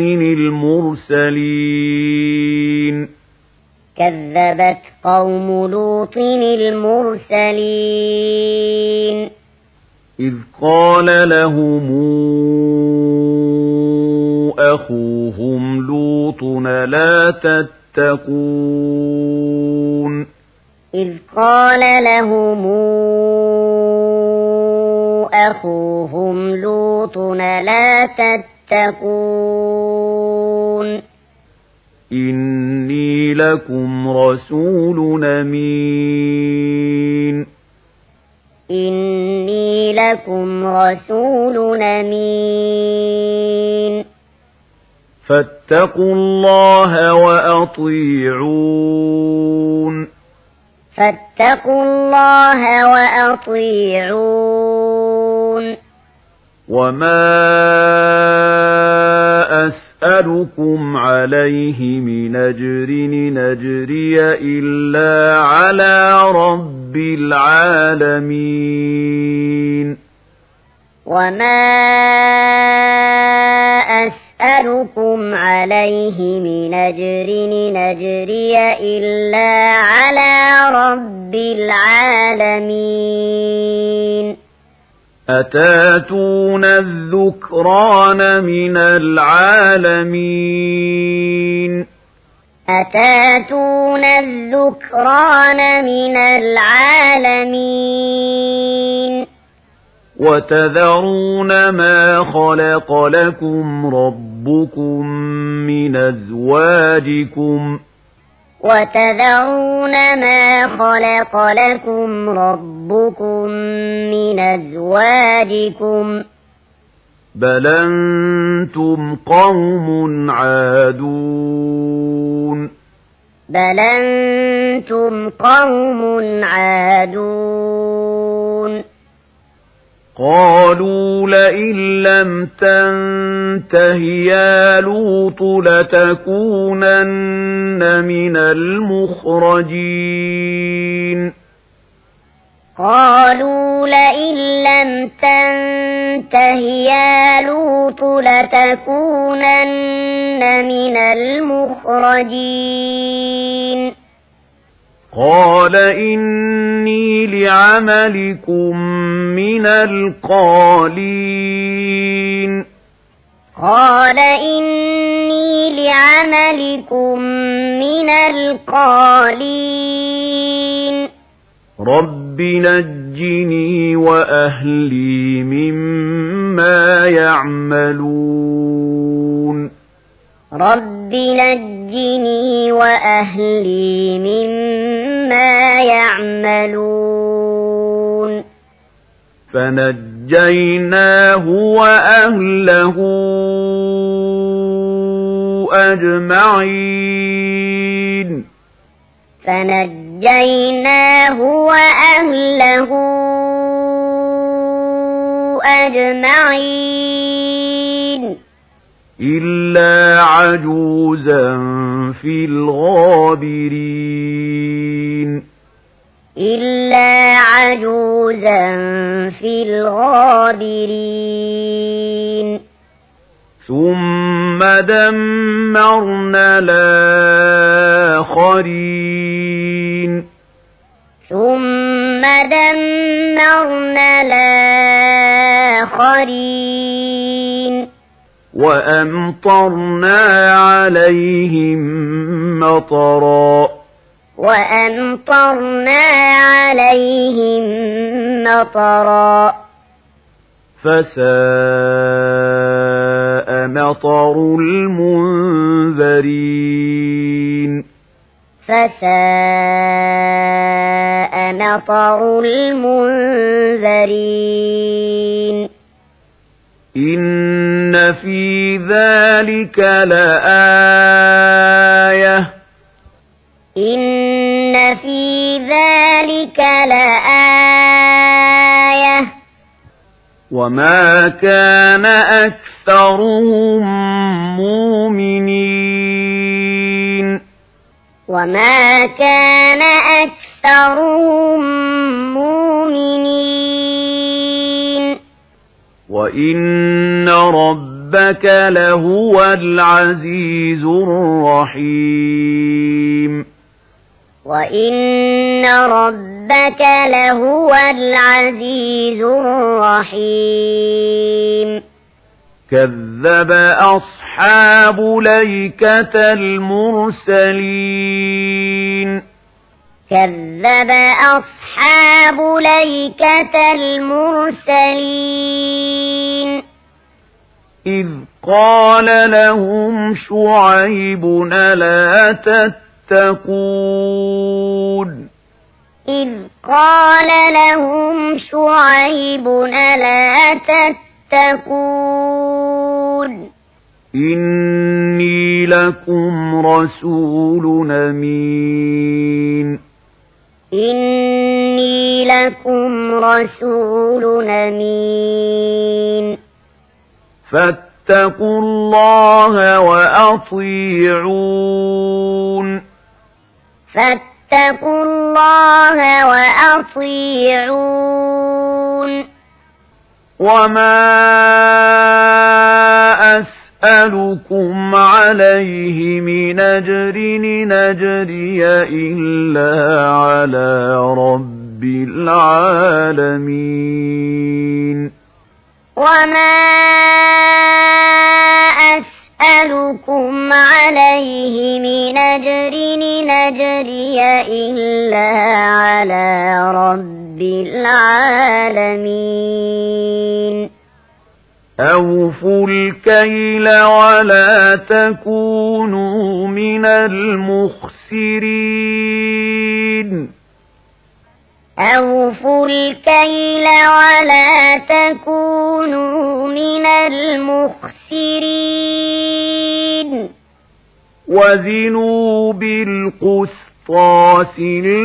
S1: المرسلين
S2: كذبت قوم لوط المرسلين
S1: إذ قال لهم أخوهم لوط لا تتقون
S2: إذ قال لهم أخوهم لوط لا تتقون
S1: إني لكم رسول أمين
S2: إني لكم رسول أمين
S1: فاتقوا الله وأطيعون
S2: فاتقوا الله وأطيعون
S1: وما أسألكم عليه من أجر نجري إلا على رب العالمين
S2: وما أسألكم عليه من أجر نجري إلا على رب العالمين
S1: أتاتون الذكران من العالمين
S2: أتاتون الذكران من العالمين
S1: وتذرون ما خلق لكم ربكم من أزواجكم
S2: وتذرون ما خلق لكم ربكم من أزواجكم
S1: بل أنتم قوم عادون
S2: بل أنتم قوم عادون
S1: قالوا لئن لم تنته يا لوط لتكونن من المخرجين
S2: قالوا لئن لم تنته يا لوط لتكونن من المخرجين
S1: قال إني لعملكم من القالين
S2: قال إني لعملكم من القالين
S1: رب نجني وأهلي مما يعملون
S2: رب نجني وأهلي مما يعملون
S1: فنجيناه وأهله أجمعين
S2: فنجيناه وأهله أجمعين
S1: إلا عجوزا في الغابرين
S2: إلا عجوزا في الغابرين
S1: ثم دمرنا الآخرين
S2: ثم دمرنا الآخرين
S1: وأمطرنا عليهم مطرا
S2: وأمطرنا عليهم مطرا
S1: فساء مطر المنذرين
S2: فساء مطر المنذرين
S1: إن في ذلك لآية
S2: إن في ذلك لآية
S1: وما كان أكثرهم مؤمنين
S2: وما كان أكثرهم مؤمنين
S1: وإن ربك لهو العزيز الرحيم
S2: وإن ربك لهو العزيز الرحيم
S1: كذب أصحاب ليكة المرسلين
S2: كذب أصحاب ليكة المرسلين
S1: إذ قال لهم شعيب ألا تتقون
S2: إذ قال لهم شعيب ألا تتقون
S1: إني لكم رسول أمين
S2: إني لكم رسول أمين
S1: فاتقوا الله وأطيعون
S2: فاتقوا الله وأطيعون
S1: وما أسألكم عليه من أجر إن أجري إلا على رب العالمين
S2: وما أسألكم عليه من أجر إن أجري إلا على رب العالمين
S1: أوفوا الكيل ولا تكونوا من المخسرين
S2: أوفوا الكيل ولا تكونوا من المخسرين
S1: وزنوا بالقسطاس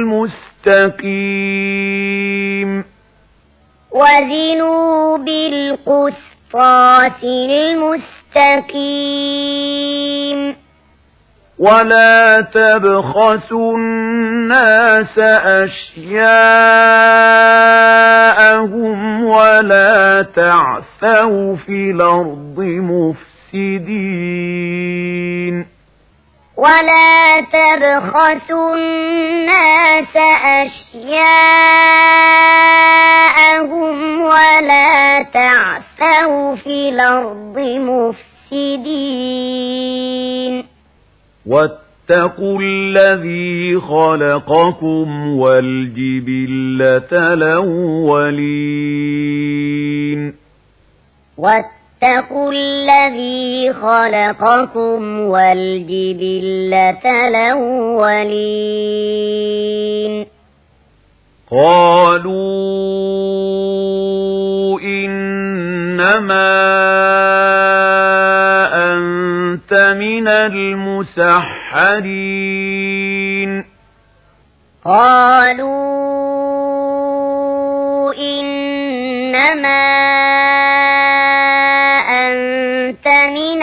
S1: المستقيم
S2: وزنوا بالقسطاس المستقيم
S1: ولا تبخسوا الناس أشياءهم ولا تعثوا في الأرض مفسدين
S2: ولا تبخسوا الناس أشياءهم ولا تعثوا في الأرض مفسدين
S1: واتقوا الذي خلقكم والجبلة الأولين
S2: واتقوا الذي خلقكم والجبلة الأولين
S1: قالوا إنما أنت من المسحرين
S2: قالوا إنما أنت من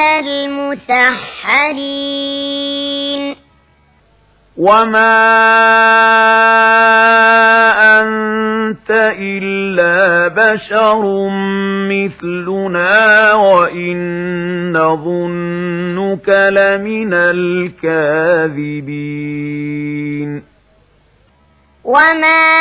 S2: المسحرين
S1: وما أنت إلا بشر مثلنا وإن نظنك لمن الكاذبين
S2: وما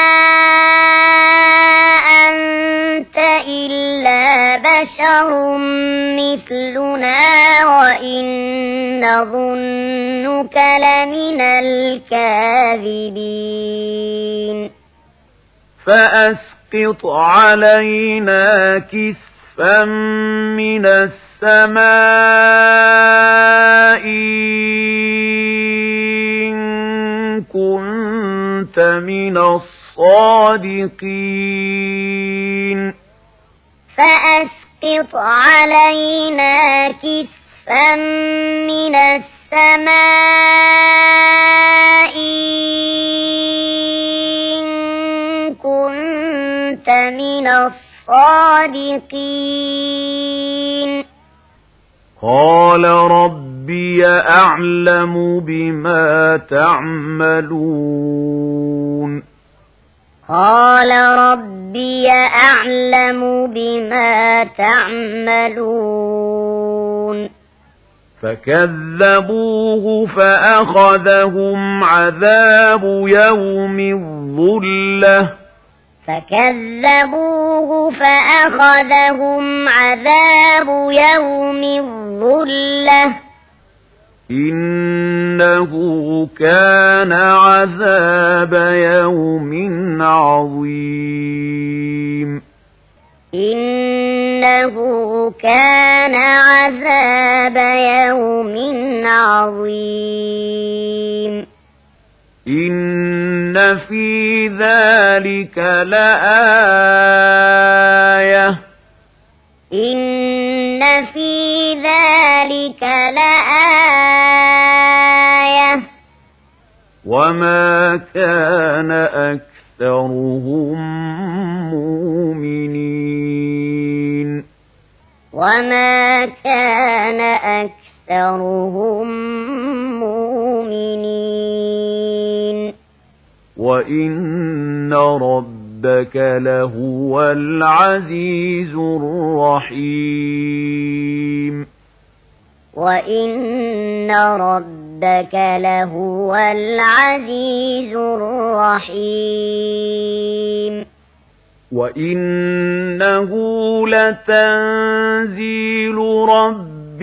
S2: أنت إلا بشر مثلنا وإن نظنك لمن الكاذبين
S1: فأسقط علينا كسفا من السماء إن كنت من الصادقين
S2: فأسقط علينا كسفا من السماء إن كنت من الصادقين
S1: قال ربي أعلم بما تعملون
S2: قال ربي أعلم بما تعملون
S1: فكذبوه فأخذهم عذاب يوم الظلة
S2: فكذبوه فأخذهم عذاب يوم الظلة
S1: إنه كان عذاب يوم عظيم
S2: إنه كان عذاب يوم عظيم
S1: إن في ذلك لآية
S2: إن في ذلك لآية
S1: وما كان أكثرهم مؤمنين
S2: وما كان أكثرهم مؤمنين
S1: وإن ربك لهو العزيز الرحيم
S2: وإن ربك لهو العزيز الرحيم
S1: وإنه لتنزيل رب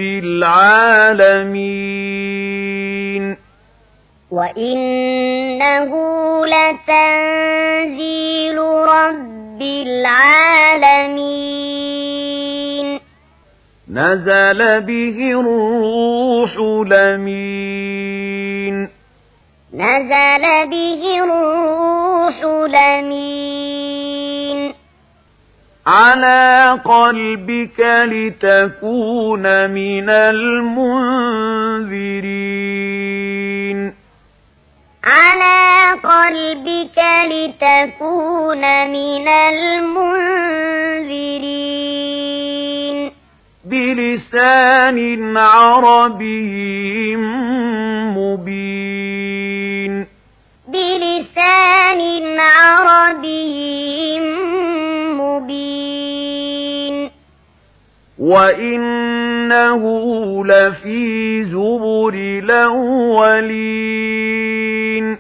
S1: العالمين
S2: وإنه لتنزيل رب العالمين
S1: نزل به الروح الأمين
S2: نزل به الروح الأمين
S1: على قلبك لتكون من المنذرين
S2: على قلبك لتكون من المنذرين
S1: بلسان عربي مبين
S2: بلسان عربي مبين
S1: وإنه لفي زبر الأولين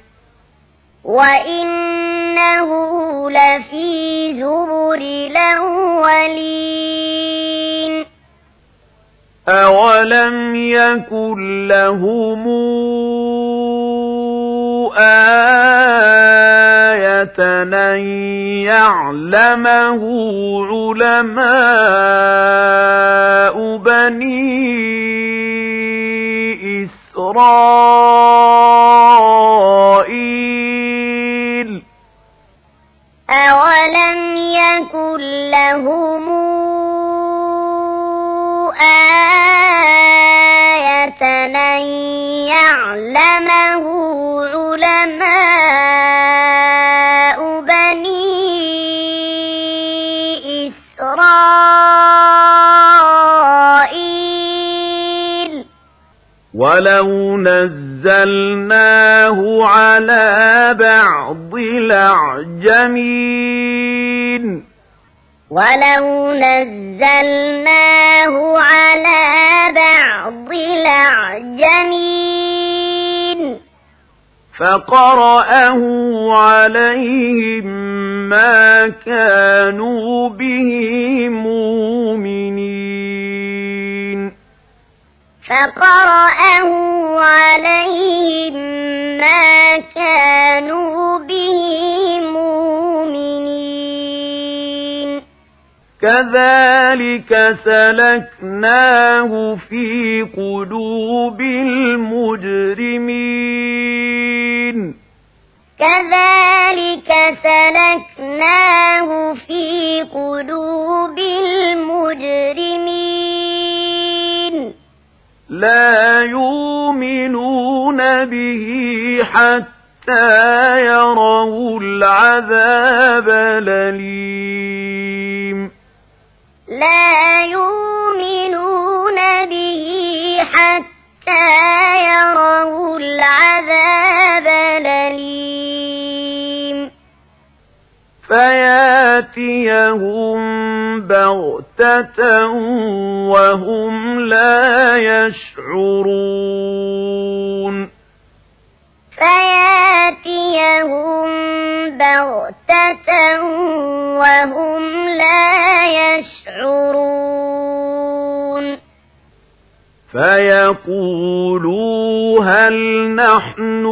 S2: وإنه لفي زبر الأولين
S1: أولم يكن لهم آية أن يعلمه علماء بني إسرائيل
S2: أولم يكن لهم آية أن يعلمه علماء بني إسرائيل
S1: ولو نزلناه على بعض الأعجمين
S2: ولو نزلناه على بعض الأعجمين
S1: فقرأه عليهم ما كانوا به مؤمنين
S2: فقرأه عليهم ما كانوا به مؤمنين
S1: كذلك سلكناه في قلوب المجرمين
S2: كذلك سلكناه في قلوب المجرمين
S1: لا يؤمنون به حتى يروا العذاب الأليم
S2: لا يؤمنون به حتى يروا العذاب الأليم
S1: فياتيهم بغتة وهم لا يشعرون
S2: فياتيهم بغتة وهم لا يشعرون
S1: فيقولوا هل نحن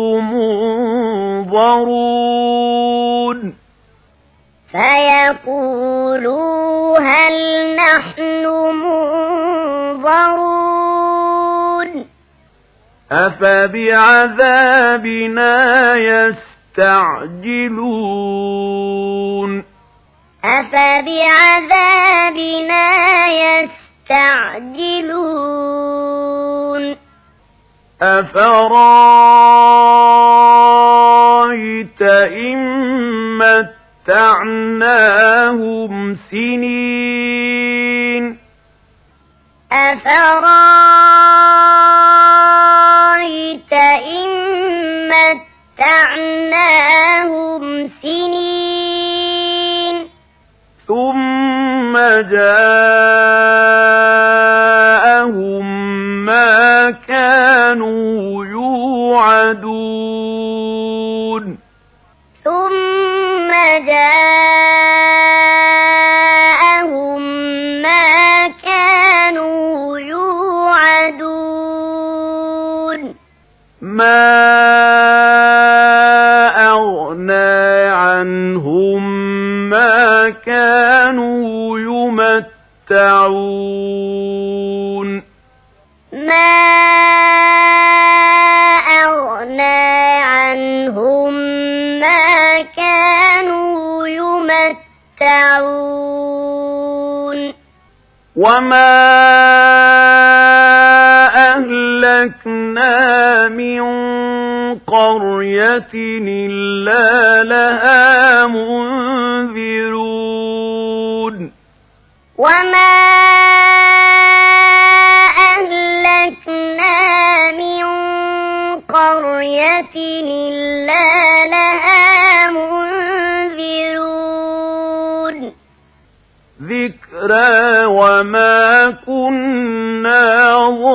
S1: منظرون
S2: فيقولوا هل نحن منظرون
S1: أفبعذابنا يستعجلون
S2: أفبعذابنا يستعجلون
S1: أفرأيت إن متعناهم سنين
S2: أفرأيت إن متعناهم سنين
S1: ثم جاءهم ما كانوا يوعدون
S2: ثم جاءهم ما كانوا يوعدون
S1: ما أغنى عنهم ما كانوا يمتعون
S2: ما أغنى عنهم ما كانوا يمتعون
S1: وما أهلكنا من قرية إلا لها منذرون
S2: وما أهلكنا من قرية إلا لها منذرون
S1: ذكرى وما كنا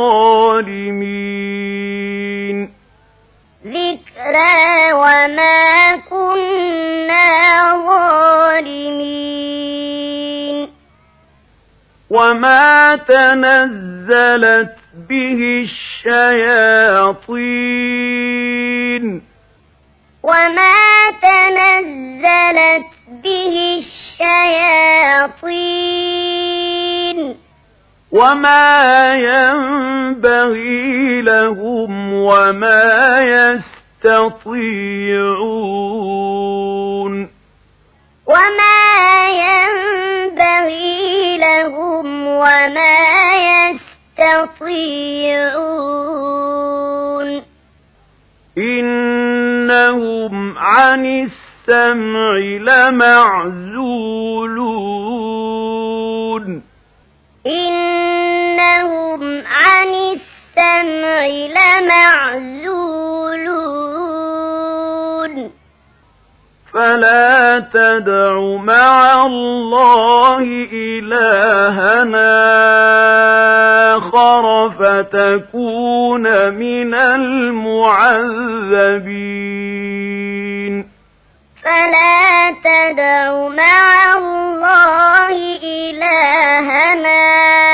S1: ظالمين
S2: ذكرى وما كنا ظالمين
S1: وما تنزلت به الشياطين
S2: وما تنزلت به الشياطين
S1: وما ينبغي لهم وما يستطيعون
S2: وما ينبغي لهم وما يستطيعون
S1: إنهم عن السمع لمعزولون
S2: إنهم عن السمع لمعزولون
S1: فلا تدع مع الله إلهنا آخر فتكون من المعذبين
S2: فلا تدع مع الله إلهنا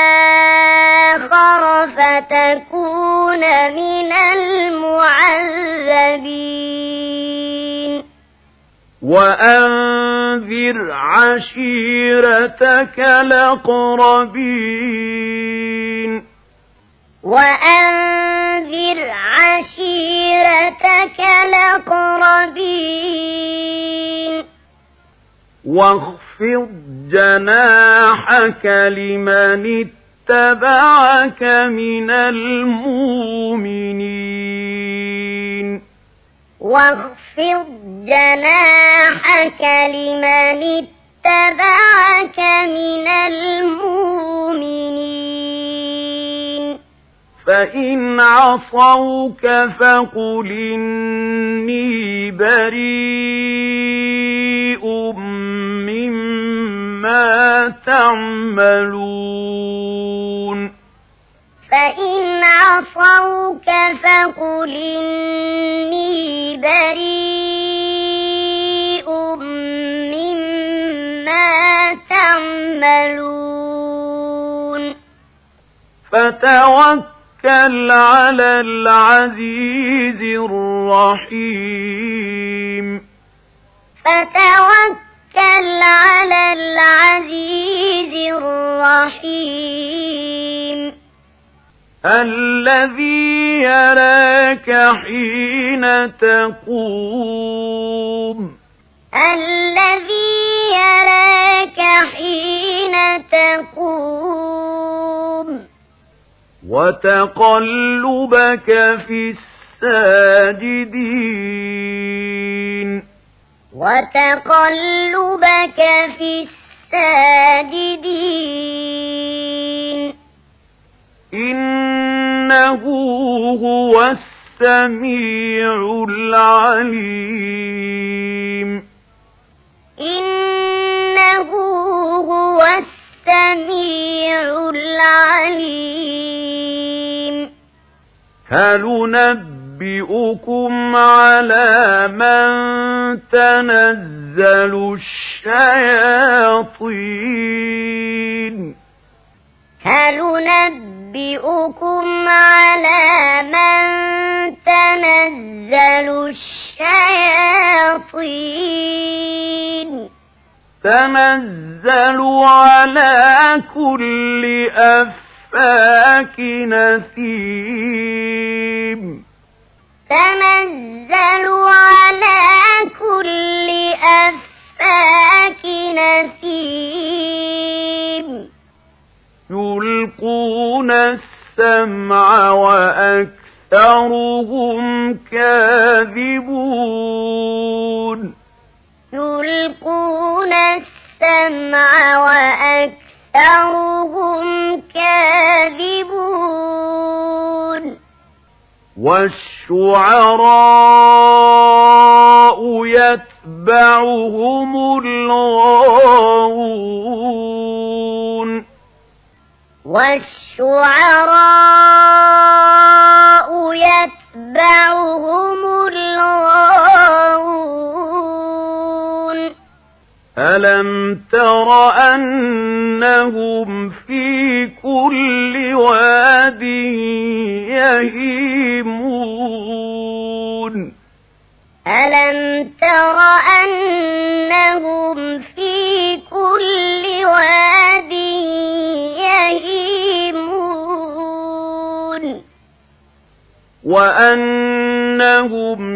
S2: آخر فتكون من المعذبين
S1: وأنذر عشيرتك الأقربين
S2: وأنذر عشيرتك الأقربين
S1: واخفض جناحك لمن اتبعك من المؤمنين
S2: واخفض جناحك لمن اتبعك من المؤمنين
S1: فإن عصوك فقل إني بريء مما تعملون
S2: فإن عصوك فقل إني بريء مما تعملون
S1: فتوكل على العزيز الرحيم
S2: فتوكل على العزيز الرحيم
S1: الذي يراك حين تقوم
S2: الذي يراك حين تقوم
S1: وتقلبك في الساجدين
S2: وتقلبك في الساجدين
S1: إنه هو السميع العليم
S2: إنه هو السميع العليم
S1: هل ننبئكم على من تنزل الشياطين
S2: هل ننبئكم على من تنزل الشياطين
S1: تنزل على كل أفاك نثيم
S2: تنزل على كل أفاك نثيم
S1: يلقون السمع وأكثرهم كاذبون
S2: يلقون السمع وأكثرهم كاذبون
S1: والشعراء يتبعهم الغاوون
S2: والشعراء يتبعهم الغاوون
S1: ألم تر أنهم في كل واد يهيمون
S2: ألم تر أنهم في كل واد يهيمون
S1: وأنهم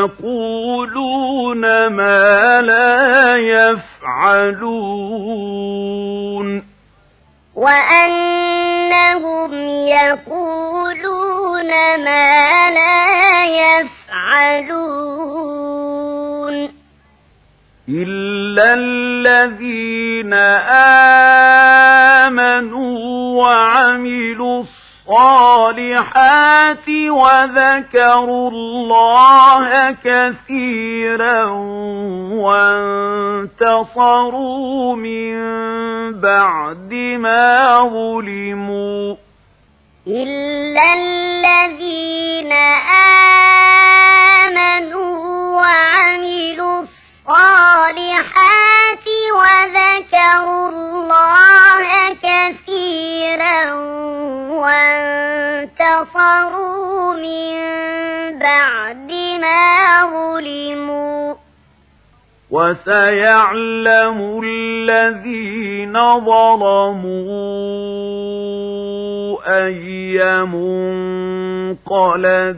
S1: يقولون ما لا يفعلون
S2: وأنهم يقولون ما لا يفعلون
S1: إلا الذين آمنوا وعملوا الصالحات الصالحات وذكروا الله كثيرا وانتصروا من بعد ما ظلموا
S2: إلا الذين آمنوا وعملوا الصالحات وذكروا الله كثيرا وانتصروا من بعد ما ظلموا
S1: وسيعلم الذين ظلموا أي منقلب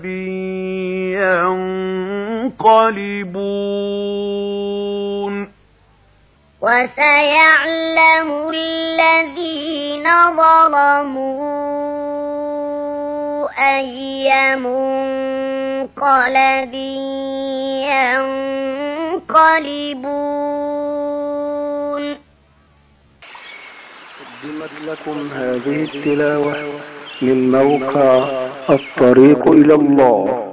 S1: ينقلبون
S2: وسيعلم الذين ظلموا أي منقلب ينقلبون.
S3: قدمت لكم هذه التلاوة من موقع الطريق إلى الله.